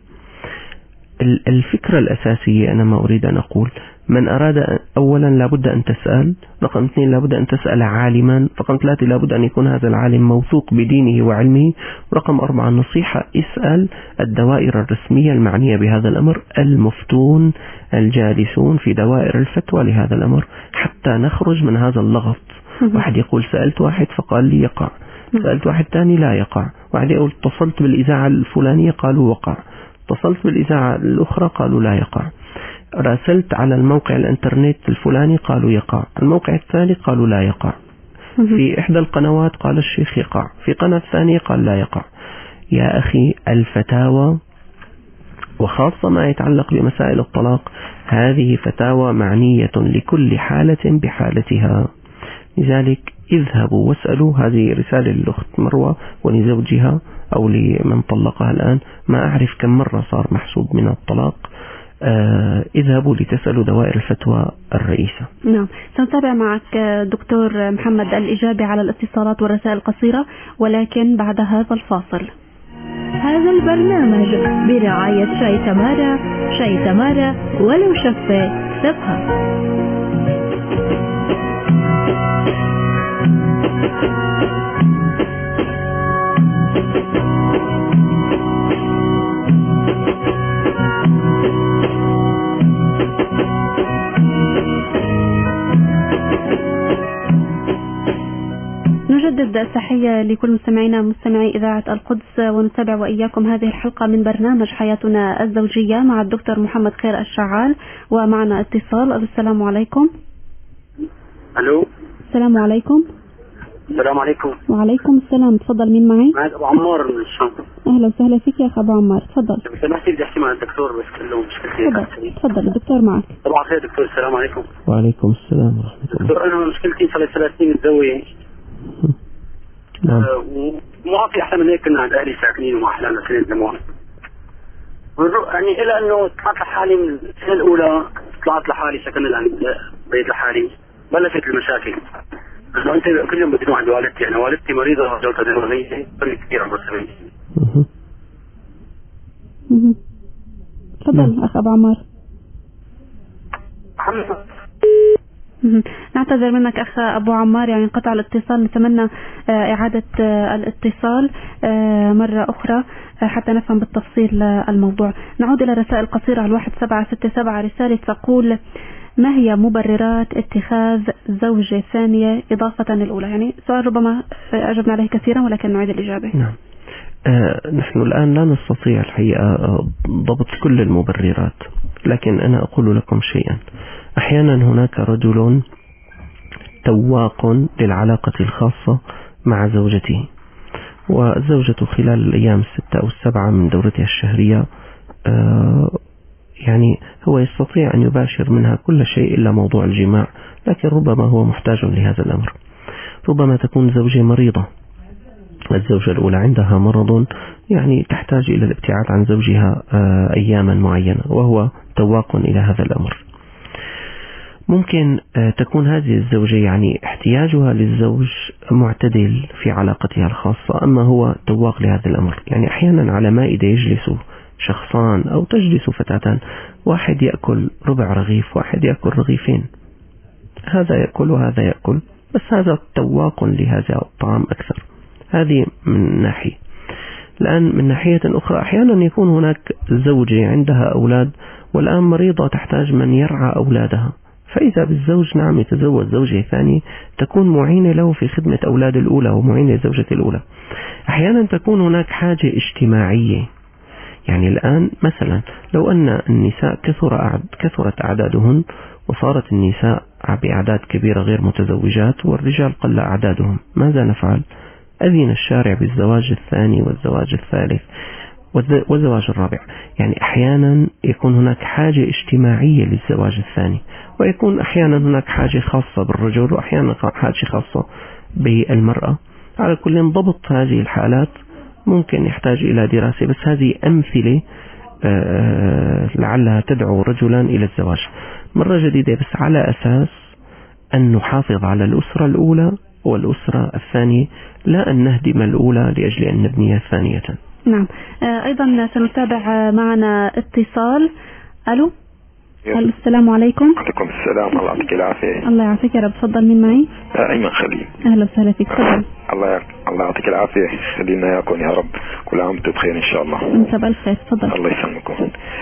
[SPEAKER 3] الفكرة الأساسية أنا ما أريد أن أقول من أراد أولا لابد أن تسأل، رقم 2 لابد أن تسأل عالما، رقم 3 لابد أن يكون هذا العالم موثوق بدينه وعلمه، رقم 4 النصيحة اسأل الدوائر الرسمية المعنية بهذا الأمر، المفتون الجالسون في دوائر الفتوى لهذا الأمر، حتى نخرج من هذا اللغط. واحد يقول سألت واحد فقال لي يقع، سألت واحد تاني لا يقع، واحد يقول اتصلت بالإذاعة الفلانية قالوا وقع، اتصلت بالإذاعة الأخرى قالوا لا يقع، راسلت على الموقع الانترنت الفلاني قالوا يقع، الموقع الثاني قالوا لا يقع، في إحدى القنوات قال الشيخ يقع، في قناة ثانية قال لا يقع. يا أخي الفتاوى وخاصة ما يتعلق بمسائل الطلاق هذه فتاوى معنية لكل حالة بحالتها. لذلك اذهبوا واسألوا. هذه رسالة للأخت مروة ولزوجها أو لمن طلقها الآن، ما أعرف كم مرة صار محسوب من الطلاق. اذهبوا لتسألوا دوائر الفتوى الرئيسة.
[SPEAKER 2] نعم، سنتابع معك دكتور محمد الإجابة على الاتصالات والرسائل القصيرة، ولكن بعد هذا الفاصل.
[SPEAKER 6] هذا البرنامج برعاية شاي تمارا، شاي تمارا ولو شفة ثقة.
[SPEAKER 2] نجدد التحية لكل مستمعينا مستمعي إذاعة القدس، ونتابع وإياكم هذه الحلقة من برنامج حياتنا الزوجية مع الدكتور محمد خير الشعال، ومعنا اتصال. السلام عليكم.
[SPEAKER 7] ألو.
[SPEAKER 2] السلام عليكم.
[SPEAKER 7] السلام عليكم.
[SPEAKER 2] وعليكم السلام، تفضل. مين معي؟
[SPEAKER 7] معك ابو عمار من الشام.
[SPEAKER 2] اهلا وسهلا فيك يا اخ ابو عمار، تفضل.
[SPEAKER 7] بس انا بدي احكي مع الدكتور بس كله مشكلتي.
[SPEAKER 2] تفضل الدكتور معك.
[SPEAKER 7] صباح الخير دكتور. السلام عليكم.
[SPEAKER 3] وعليكم السلام ورحمة الله.
[SPEAKER 7] دكتور انا مشكلتي صار لي 3 سنين متزوج.
[SPEAKER 3] نعم.
[SPEAKER 7] ومعطي احسن من هيك، كنا عند اهلي ساكنين ومع احلامنا سنين زمان. يعني الى انه طلعت لحالي من السنه الاولى، طلعت لحالي سكنت عند بيت لحالي، بلشت المشاكل. انه انت كل يوم بدي عند والدتي، يعني والدتي مريضه جلطه دماغيه كثير عمرها 70.
[SPEAKER 2] تفضل اخ ابو عمار. نعتذر منك أخ أبو عمار، يعني انقطع الاتصال، نتمنى إعادة الاتصال مرة أخرى حتى نفهم بالتفصيل الموضوع. نعود إلى رسائل قصيرة على 1767. رسالة تقول: ما هي مبررات اتخاذ زوجة ثانية إضافة للأولى؟ يعني سؤال ربما أجبنا عليه كثيرا ولكن نعيد الإجابة.
[SPEAKER 3] نعم. نحن الآن لا نستطيع الحقيقة ضبط كل المبررات، لكن أنا أقول لكم شيئا. أحيانا هناك رجل تواق للعلاقة الخاصة مع زوجته، والزوجة خلال الأيام 6 أو 7 من دورتها الشهرية يعني هو يستطيع أن يباشر منها كل شيء إلا موضوع الجماع، لكن ربما هو محتاج لهذا الأمر. ربما تكون زوجة مريضة، الزوجة الأولى عندها مرض يعني تحتاج إلى الابتعاد عن زوجها أياما معينة، وهو تواق إلى هذا الأمر. ممكن تكون هذه الزوجة يعني احتياجها للزوج معتدل في علاقتها الخاصة، أما هو تواق لهذا الأمر. يعني أحيانا على مائدة يجلس شخصان أو تجلس فتاتان، واحد يأكل ربع رغيف، واحد يأكل رغيفين، هذا يأكل وهذا يأكل، بس هذا تواق لهذا الطعام أكثر. هذه من ناحية. الآن من ناحية أخرى أحيانا يكون هناك زوجة عندها أولاد والآن مريضة تحتاج من يرعى أولادها، فإذا بالزوج نعم يتزوج زوجة ثانية تكون معينة له في خدمة أولاد الأولى ومعينة لزوجة الأولى. أحيانا تكون هناك حاجة اجتماعية، يعني الآن مثلا لو أن النساء كثرت أعدادهن وصارت النساء بأعداد كبيرة غير متزوجات والرجال قل أعدادهم، ماذا نفعل؟ أذن الشارع بالزواج الثاني والزواج الثالث والزواج الرابع. يعني أحيانا يكون هناك حاجة اجتماعية للزواج الثاني، ويكون أحيانا هناك حاجة خاصة بالرجل وأحيانا حاجة خاصة بالمرأة. على كل ضبط هذه الحالات ممكن يحتاج إلى دراسة، بس هذه أمثلة لعلها تدعو رجلا إلى الزواج مرة جديدة، بس على أساس أن نحافظ على الأسرة الأولى والأسرة الثانية، لا أن نهدم الأولى لأجل أن نبنيها ثانية.
[SPEAKER 2] نعم. أيضا سنتابع معنا اتصال. ألو. السلام عليكم.
[SPEAKER 8] وعليكم السلام، الله يعطيك العافية.
[SPEAKER 2] الله يعافيك يا رب. تفضل. مين معي؟
[SPEAKER 8] أيمن خليل.
[SPEAKER 2] أهلا وسهلا فيك، تفضل.
[SPEAKER 8] الله يعطيك العافية، خلينا ياكم يا رب، كل عام وانتم بخير إن شاء الله.
[SPEAKER 2] أنت بألف خير، تفضل.
[SPEAKER 8] الله يسلمكم.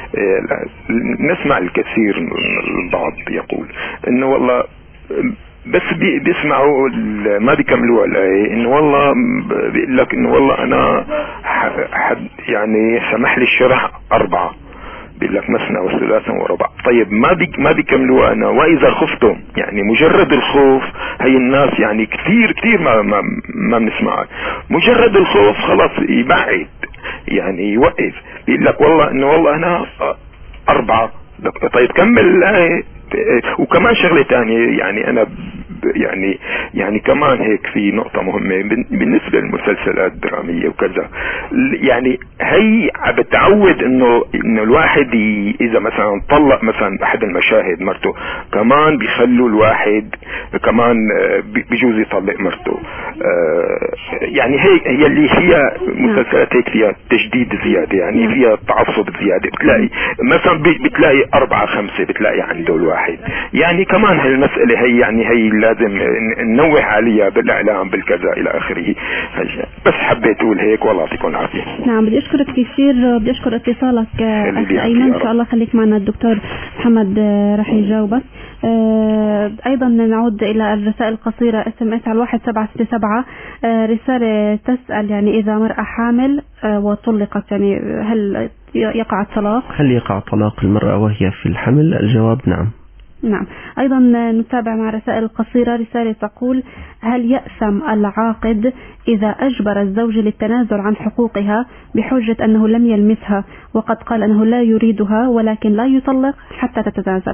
[SPEAKER 8] نسمع الكثير من البعض يقول إنه والله بس بيسمعوا ما بيكملوا الآية، إنه والله بيقول لك إنه والله أنا يعني سمح لي الشرع 4، بيقول لك مثنى وثلاثا وربع. طيب ما بيكملوا أنا، وإذا خفتم، يعني مجرد الخوف، هي الناس يعني كثير ما بنسمعها، مجرد الخوف خلاص يبعد، يعني يوقف، بيقول لك والله إنه والله أنا 4. طيب كمل الآية. وكمان شغلة تانية، يعني أنا يعني كمان هيك في نقطة مهمة بالنسبة للمسلسلات الدرامية وكذا، يعني هي بتعود انه الواحد اذا مثلا طلق مثلا احد المشاهد مرته، كمان بيخلوا الواحد كمان بيجوز يطلق مرته. يعني هي اللي هي مسلسلات هيك فيها تجديد زيادة، يعني فيها تعصب زيادة، بتلاقي مثلا بتلاقي 4 5 بتلاقي عنده الواحد. يعني كمان هالمسألة هي يعني هي لازم ننوه عليها بالاعلام بالكذا الى اخره. بس حبيت اقول هيك، والله يعطيكم العافيه.
[SPEAKER 2] نعم، بدي اشكرك كثير، بدي اشكر اتصالك اخي ايمن. ان شاء الله خليك معنا الدكتور محمد راح يجاوبك. ايضا نعود الى الرسائل القصيره SMS على 1767. رساله تسال يعني اذا مرأة حامل وطلقت، يعني هل يقع الطلاق؟
[SPEAKER 3] هل يقع طلاق المرأة وهي في الحمل؟ الجواب نعم.
[SPEAKER 2] نعم. أيضا نتابع مع رسائل قصيرة. رسالة تقول: هل يأثم العاقد إذا أجبر الزوج للتنازل عن حقوقها بحجة أنه لم يلمسها وقد قال أنه لا يريدها ولكن لا يطلق حتى تتنازل؟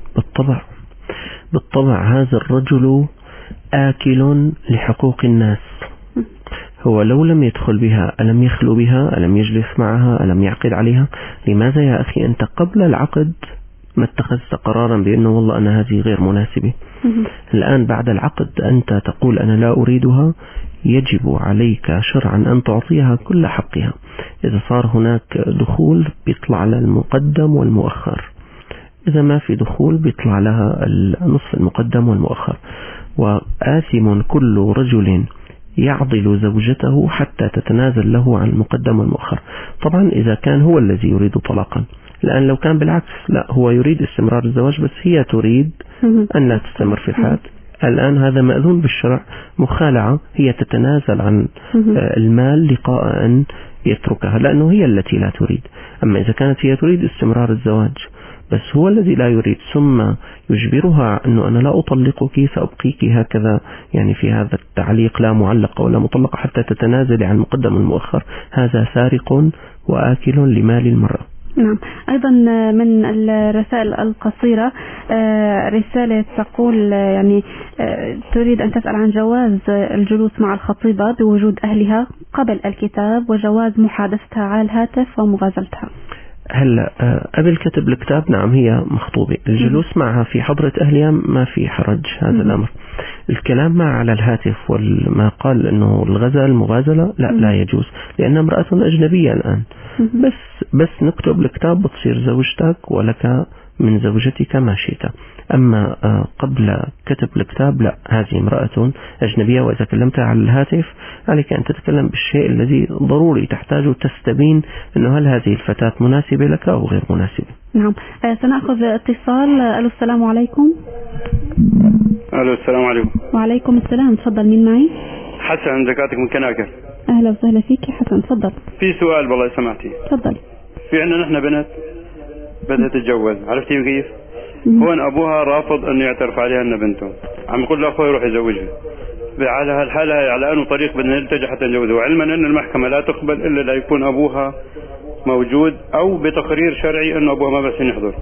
[SPEAKER 3] بالطبع هذا الرجل آكل لحقوق الناس. هو لو لم يدخل بها، ألم يخلو بها، ألم يجلس معها، ألم يعقد عليها؟ لماذا يا أخي أنت قبل العقد ما اتخذت قرارا بأنه والله أنا هذه غير مناسبة؟ الآن بعد العقد أنت تقول أنا لا أريدها. يجب عليك شرعا أن تعطيها كل حقها. إذا صار هناك دخول بيطلع لها المقدم والمؤخر، إذا ما في دخول بيطلع لها النصف المقدم والمؤخر. وآثم كل رجل يعضل زوجته حتى تتنازل له عن المقدم والمؤخر. طبعا إذا كان هو الذي يريد طلاقا. الآن لو كان بالعكس، لا هو يريد استمرار الزواج بس هي تريد أن لا تستمر في الحياة، الآن هذا مأذون بالشرع، مخالعة. هي تتنازل عن المال لقاء أن يتركها لأنه هي التي لا تريد. أما إذا كانت هي تريد استمرار الزواج بس هو الذي لا يريد، ثم يجبرها أنه أنا لا أطلقك سأبقيك هكذا، يعني في هذا التعليق لا معلقة ولا مطلقة حتى تتنازل عن المقدم والمؤخر، هذا سارق وآكل لمال المرأة.
[SPEAKER 2] نعم. أيضا من الرسائل القصيرة رسالة تقول يعني تريد أن تسأل عن جواز الجلوس مع الخطيبة بوجود أهلها قبل الكتاب وجواز محادثتها على الهاتف ومغازلتها.
[SPEAKER 3] هلا قبل كتب الكتاب نعم هي مخطوبة، الجلوس معها في حضرة أهلها ما في حرج هذا الأمر. الكلام معها على الهاتف وما قال أنه الغزل المغازلة لا يجوز، لأنها امرأة أجنبية الآن. بس نكتب الكتاب بتصير زوجتك ولك من زوجتك ما شئت. أما قبل كتب الكتاب لا، هذه امرأة أجنبية، وإذا كلمتها على الهاتف عليك أن تتكلم بالشيء الذي ضروري تحتاجه تستبين أنه هل هذه الفتاة مناسبة لك أو غير مناسبة.
[SPEAKER 2] نعم. سنأخذ اتصال. ألو السلام عليكم.
[SPEAKER 9] ألو السلام عليكم.
[SPEAKER 2] وعليكم السلام. تفضل، مين معي؟
[SPEAKER 9] حسن زكاتك من كناكر.
[SPEAKER 2] أهلا وسهلا فيك حسن، تفضل.
[SPEAKER 9] في سؤال والله سمعتي.
[SPEAKER 2] تفضل.
[SPEAKER 9] في عندنا نحن بنت بدها تتجوز، عرفتي كيف؟ هون أبوها رافض أنه يعترف عليها أن بنته، عم يقول له أخوي يروح يزوجها. على هالحالة على أنه طريق بدنا نلتجئ حتى نجوزها، وعلما أن المحكمة لا تقبل إلا لا يكون أبوها موجود أو بتقرير شرعي أنه أبوها ما بس يحضر.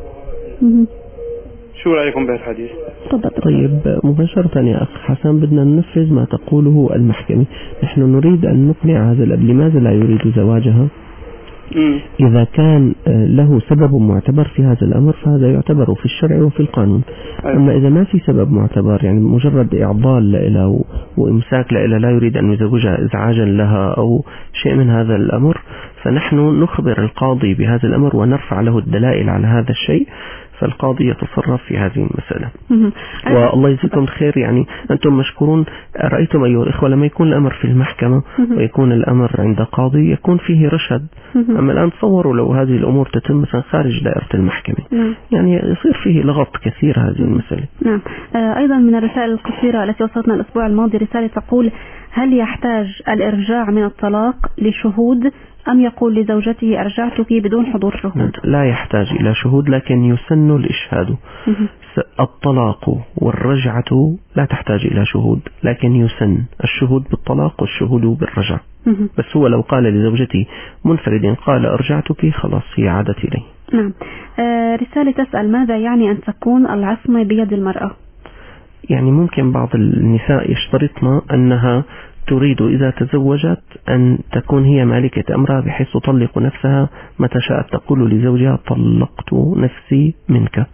[SPEAKER 9] شو رأيكم بهالحديث؟
[SPEAKER 3] طيب مباشرة يا أخ حسن بدنا ننفذ ما تقوله المحكمة. نحن نريد أن نقنع هذا الأب لماذا لا يريد زواجها. إذا كان له سبب معتبر في هذا الأمر فهذا يعتبر في الشرع وفي القانون. أما إذا ما في سبب معتبر، يعني مجرد إعضال لها وإمساك لها لا يريد أن يزوجها إزعاجا لها أو شيء من هذا الأمر، فنحن نخبر القاضي بهذا الأمر ونرفع له الدلائل على هذا الشيء، فالقاضي يتصرف في هذه المسألة. والله يجزيكم خير، يعني أنتم مشكورون. رأيتم أيها الإخوة لما يكون الأمر في المحكمة ويكون الأمر عند قاضي يكون فيه رشد. أما الآن تصوروا لو هذه الأمور تتم مثلا خارج دائرة المحكمة، يعني يصير فيه لغط كثير هذه المسألة.
[SPEAKER 2] نعم. أيضا من الرسائل القصيرة التي وصلتنا الأسبوع الماضي رسالة تقول: هل يحتاج الإرجاع من الطلاق لشهود أم يقول لزوجته أرجعتك بدون حضور شهود؟
[SPEAKER 3] لا يحتاج إلى شهود، لكن يسن الإشهاد. الطلاق والرجعة لا تحتاج إلى شهود، لكن يسن الشهود بالطلاق والشهود بالرجعة. بس هو لو قال لزوجتي منفرد قال أرجعتك خلاص هي عادت إليه.
[SPEAKER 2] نعم. رسالة تسأل: ماذا يعني أن تكون العصمة بيد المرأة؟
[SPEAKER 3] يعني ممكن بعض النساء يشترطن أنها تريد إذا تزوجت أن تكون هي مالكة أمرها بحيث تطلق نفسها متى شاءت، تقول لزوجها طلقت نفسي منك.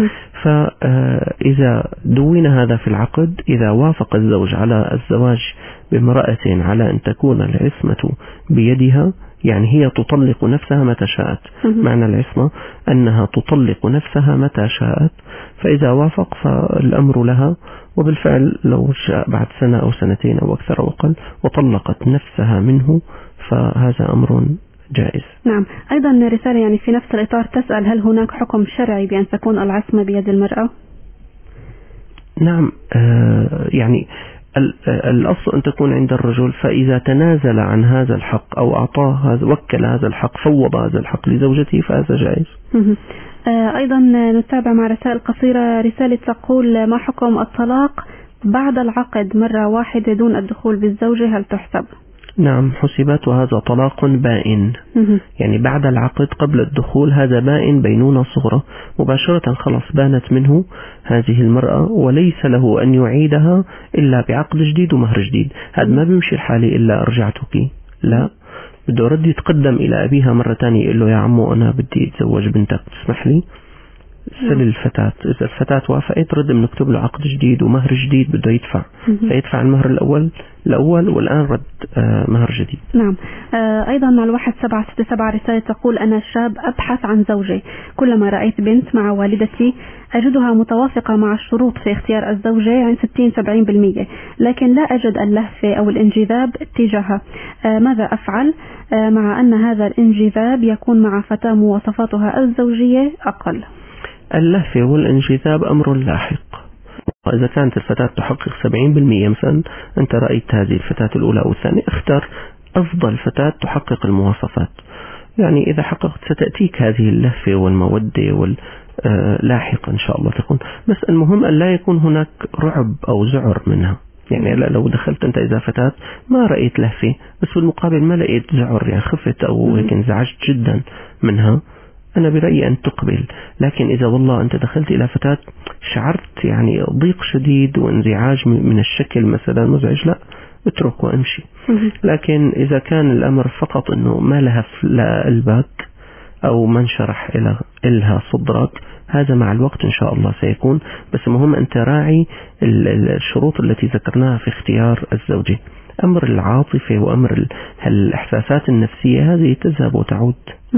[SPEAKER 3] فإذا دون هذا في العقد، إذا وافق الزوج على الزواج بامرأة على أن تكون العصمة بيدها، يعني هي تطلق نفسها متى شاءت. معنى العصمة أنها تطلق نفسها متى شاءت، فإذا وافق فالأمر لها. وبالفعل لو جاء بعد سنة أو سنتين أو أكثر أو أقل وطلقت نفسها منه فهذا أمر جائز.
[SPEAKER 2] نعم. أيضا رسالة يعني في نفس الإطار تسأل: هل هناك حكم شرعي بأن تكون العصمة بيد المرأة؟
[SPEAKER 3] نعم. يعني الأصل أن تكون عند الرجل، فإذا تنازل عن هذا الحق أو أعطاه وكل هذا الحق، فوض هذا الحق لزوجته، فهذا جائز.
[SPEAKER 2] أيضا نتابع مع رسائل قصيرة. رسالة تقول: ما حكم الطلاق بعد العقد مرة واحدة دون الدخول بالزوجة، هل تحسب؟
[SPEAKER 3] نعم حسبت، وهذا طلاق بائن. يعني بعد العقد قبل الدخول هذا بائن بينونة صغرى، مباشرة خلاص بانت منه هذه المرأة، وليس له أن يعيدها إلا بعقد جديد ومهر جديد. هذا ما بيمشي الحالي إلا أرجعتك، لا، بده رد يتقدم إلى أبيها مرة تانية يقول له: يا عمو أنا بدي أتزوج بنتك، تسمح لي؟ سل الفتاة، إذا الفتاة وافقت رد بنكتب له عقد جديد ومهر جديد بده يدفع، فيدفع المهر الأول والآن رد مهر جديد.
[SPEAKER 2] نعم. أيضا على 1767 رسالة تقول: أنا شاب أبحث عن زوجة، كلما رأيت بنت مع والدتي أجدها متوافقة مع الشروط في اختيار الزوجة، يعني 60-70%، لكن لا أجد اللهفة أو الانجذاب تجاهها. ماذا أفعل مع أن هذا الانجذاب يكون مع فتاة مواصفاتها الزوجية أقل؟
[SPEAKER 3] اللهفة والانجذاب أمر لاحق. إذا كانت الفتاة تحقق 70% مثلا، أنت رأيت هذه الفتاة الأولى أو الثانية، اختر أفضل فتاة تحقق المواصفات. يعني إذا حققت ستأتيك هذه اللهفة والمودة لاحقا إن شاء الله تكون، بس المهم أن لا يكون هناك رعب أو زعر منها. يعني لو دخلت أنت إذا فتاة ما رأيت لهفة، بس بالمقابل ما لقيت زعر، يعني خفت أو هيك انزعجت جدا منها، أنا برأيي أن تقبل. لكن إذا والله أنت دخلت إلى فتاة شعرت يعني ضيق شديد وانزعاج من الشكل مثلا مزعج، لا، اترك وامشي. لكن إذا كان الأمر فقط أنه ما لهف لقلبك أو ما انشرح إلها صدرك، هذا مع الوقت إن شاء الله سيكون. بس مهم أن تراعي الشروط التي ذكرناها في اختيار الزوجة. أمر العاطفة وأمر الإحساسات النفسية هذه تذهب وتعود.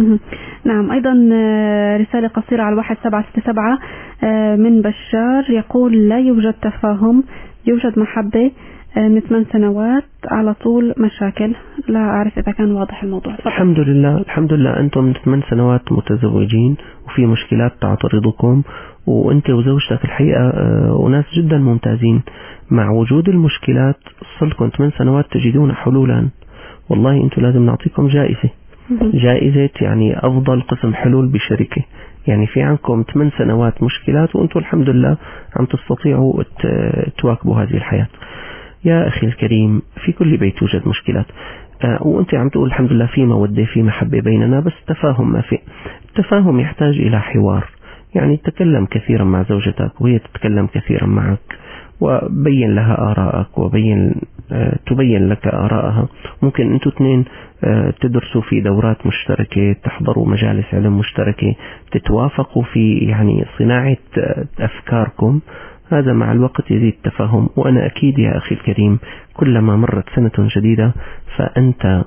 [SPEAKER 2] نعم. أيضا رسالة قصيرة على 1767 من بشار يقول: لا يوجد تفاهم، يوجد محبة من 8 سنوات على طول مشاكل. لا أعرف إذا كان واضح الموضوع.
[SPEAKER 3] الحمد لله أنتم من 8 سنوات متزوجين وفي مشكلات تعترضكم، وأنت وزوجتك الحقيقة وناس جدا ممتازين. مع وجود المشكلات صلكم 8 سنوات تجدون حلولا، والله أنتم لازم نعطيكم جائزة يعني أفضل قسم حلول بشركة. يعني في عنكم 8 سنوات مشكلات وأنتم الحمد لله عم تستطيعوا تواكبوا هذه الحياة. يا أخي الكريم، في كل بيت توجد مشكلات، وأنت عم تقول الحمد لله في مودة في محبة بيننا، بس تفاهم ما في. التفاهم يحتاج إلى حوار، يعني تتكلم كثيرا مع زوجتك وهي تتكلم كثيرا معك، وبين لها آراءك تبين لك آراءها. ممكن أنتوا اثنين تدرسوا في دورات مشتركة، تحضروا مجالس علم مشتركة، تتوافقوا في يعني صناعة أفكاركم. هذا مع الوقت يزيد التفاهم. وأنا أكيد يا أخي الكريم كلما مرت سنة جديدة فأنت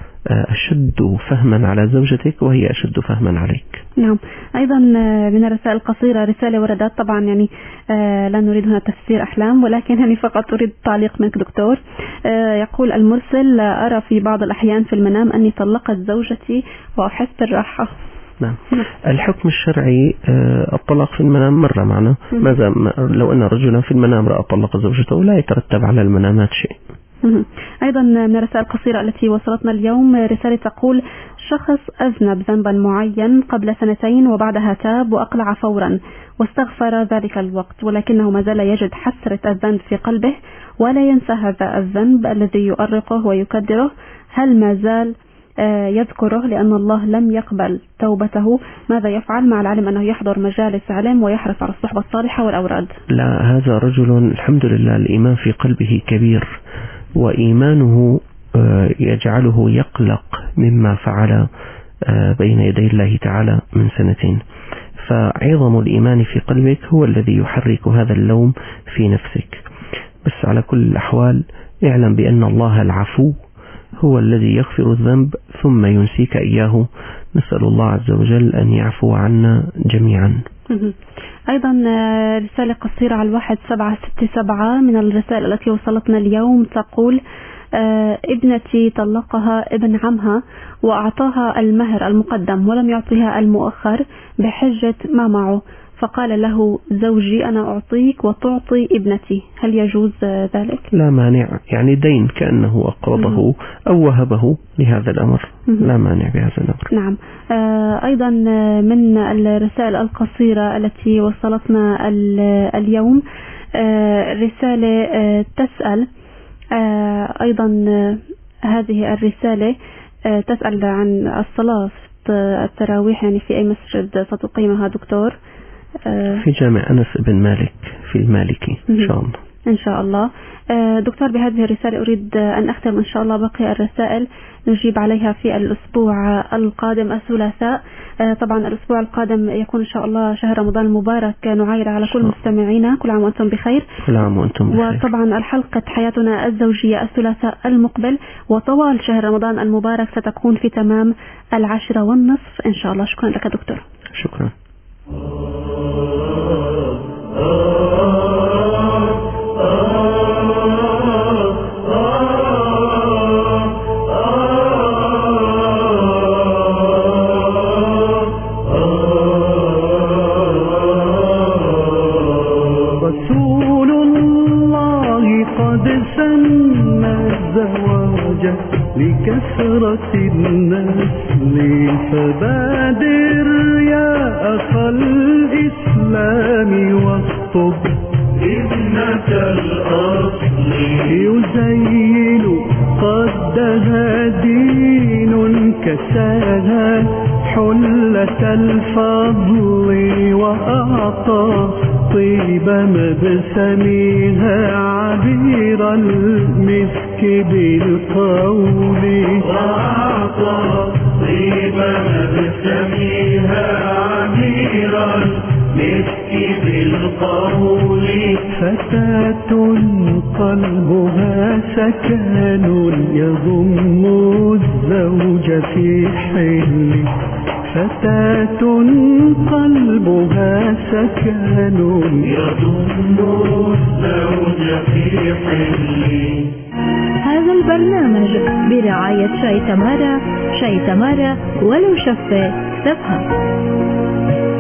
[SPEAKER 3] أشد فهما على زوجتك وهي أشد فهما عليك.
[SPEAKER 2] نعم. أيضا من الرسائل القصيرة رسالة وردت، طبعا يعني لا نريد هنا تفسير أحلام، ولكن يعني فقط أريد تعليق منك دكتور. يقول المرسل: أرى في بعض الأحيان في المنام أني طلقت زوجتي وأحس بالراحة.
[SPEAKER 3] نعم. الحكم الشرعي الطلاق في المنام مرة معنا. ماذا لو أن رجلا في المنام رأى طلق زوجته؟ لا يترتب على المنامات شيء.
[SPEAKER 2] أيضا من الرسائل القصيرة التي وصلتنا اليوم رسالة تقول: شخص أذنب ذنبا معين قبل 2 وبعدها تاب وأقلع فورا واستغفر ذلك الوقت، ولكنه ما زال يجد حسرة الذنب في قلبه ولا ينسى هذا الذنب الذي يؤرقه ويكدره. هل ما زال يذكره لأن الله لم يقبل توبته؟ ماذا يفعل مع العلم أنه يحضر مجالس علم ويحرص على الصحبة الصالحة والأوراد؟
[SPEAKER 3] لا، هذا رجل الحمد لله الإيمان في قلبه كبير، وإيمانه يجعله يقلق مما فعل بين يدي الله تعالى من 2. فعظم الإيمان في قلبك هو الذي يحرك هذا اللوم في نفسك. بس على كل الأحوال اعلم بأن الله العفو هو الذي يغفر الذنب ثم ينسيك إياه. نسأل الله عز وجل أن يعفو عنا جميعا.
[SPEAKER 2] أيضا رسالة قصيرة على 1767 من الرسائل التي وصلتنا اليوم تقول: ابنتي طلقها ابن عمها وأعطاها المهر المقدم ولم يعطيها المؤخر بحجة ما معه، فقال له زوجي أنا أعطيك وتعطي ابنتي، هل يجوز ذلك؟
[SPEAKER 3] لا مانع، يعني دين كأنه أقرضه أو وهبه لهذا الأمر، لا مانع بهذا الأمر.
[SPEAKER 2] نعم. أيضا من الرسائل القصيرة التي وصلتنا اليوم رسالة تسأل أيضا، هذه الرسالة تسأل عن الصلاة التراويح، يعني في أي مسجد ستقيمها دكتور؟
[SPEAKER 3] في جامع أنس بن مالك في المالكي إن شاء الله.
[SPEAKER 2] إن شاء الله. دكتور، بهذه الرسالة أريد أن أختم إن شاء الله باقي الرسائل نجيب عليها في الأسبوع القادم الثلاثاء. طبعا الأسبوع القادم يكون إن شاء الله شهر رمضان المبارك، نعايد على كل مستمعينا كل عام وأنتم بخير.
[SPEAKER 3] كل عام وأنتم بخير.
[SPEAKER 2] وطبعا الحلقة حياتنا الزوجية الثلاثاء المقبل وطوال شهر رمضان المبارك ستكون في تمام 10:30 إن شاء الله. شكرا لك دكتور.
[SPEAKER 3] شكرا.
[SPEAKER 1] رسول الله قد سن الزواج لكثرة النسل، فبادر يا أخا الإسلام واخطب ابنة الأصل، يزين قدها دين كساها حلة الفضل، وأعطى طيب مبسمها عبير المسك بالقول، وأعطى طيب مبسمها عبير المسك بالقول، فتاة قلبها سكن يضم الزوج في حل، فتاة قلبها سكن يضم الزوج في حل.
[SPEAKER 6] هذا البرنامج برعاية شاي تمارا، شاي تمارا ولو شفة تفهم.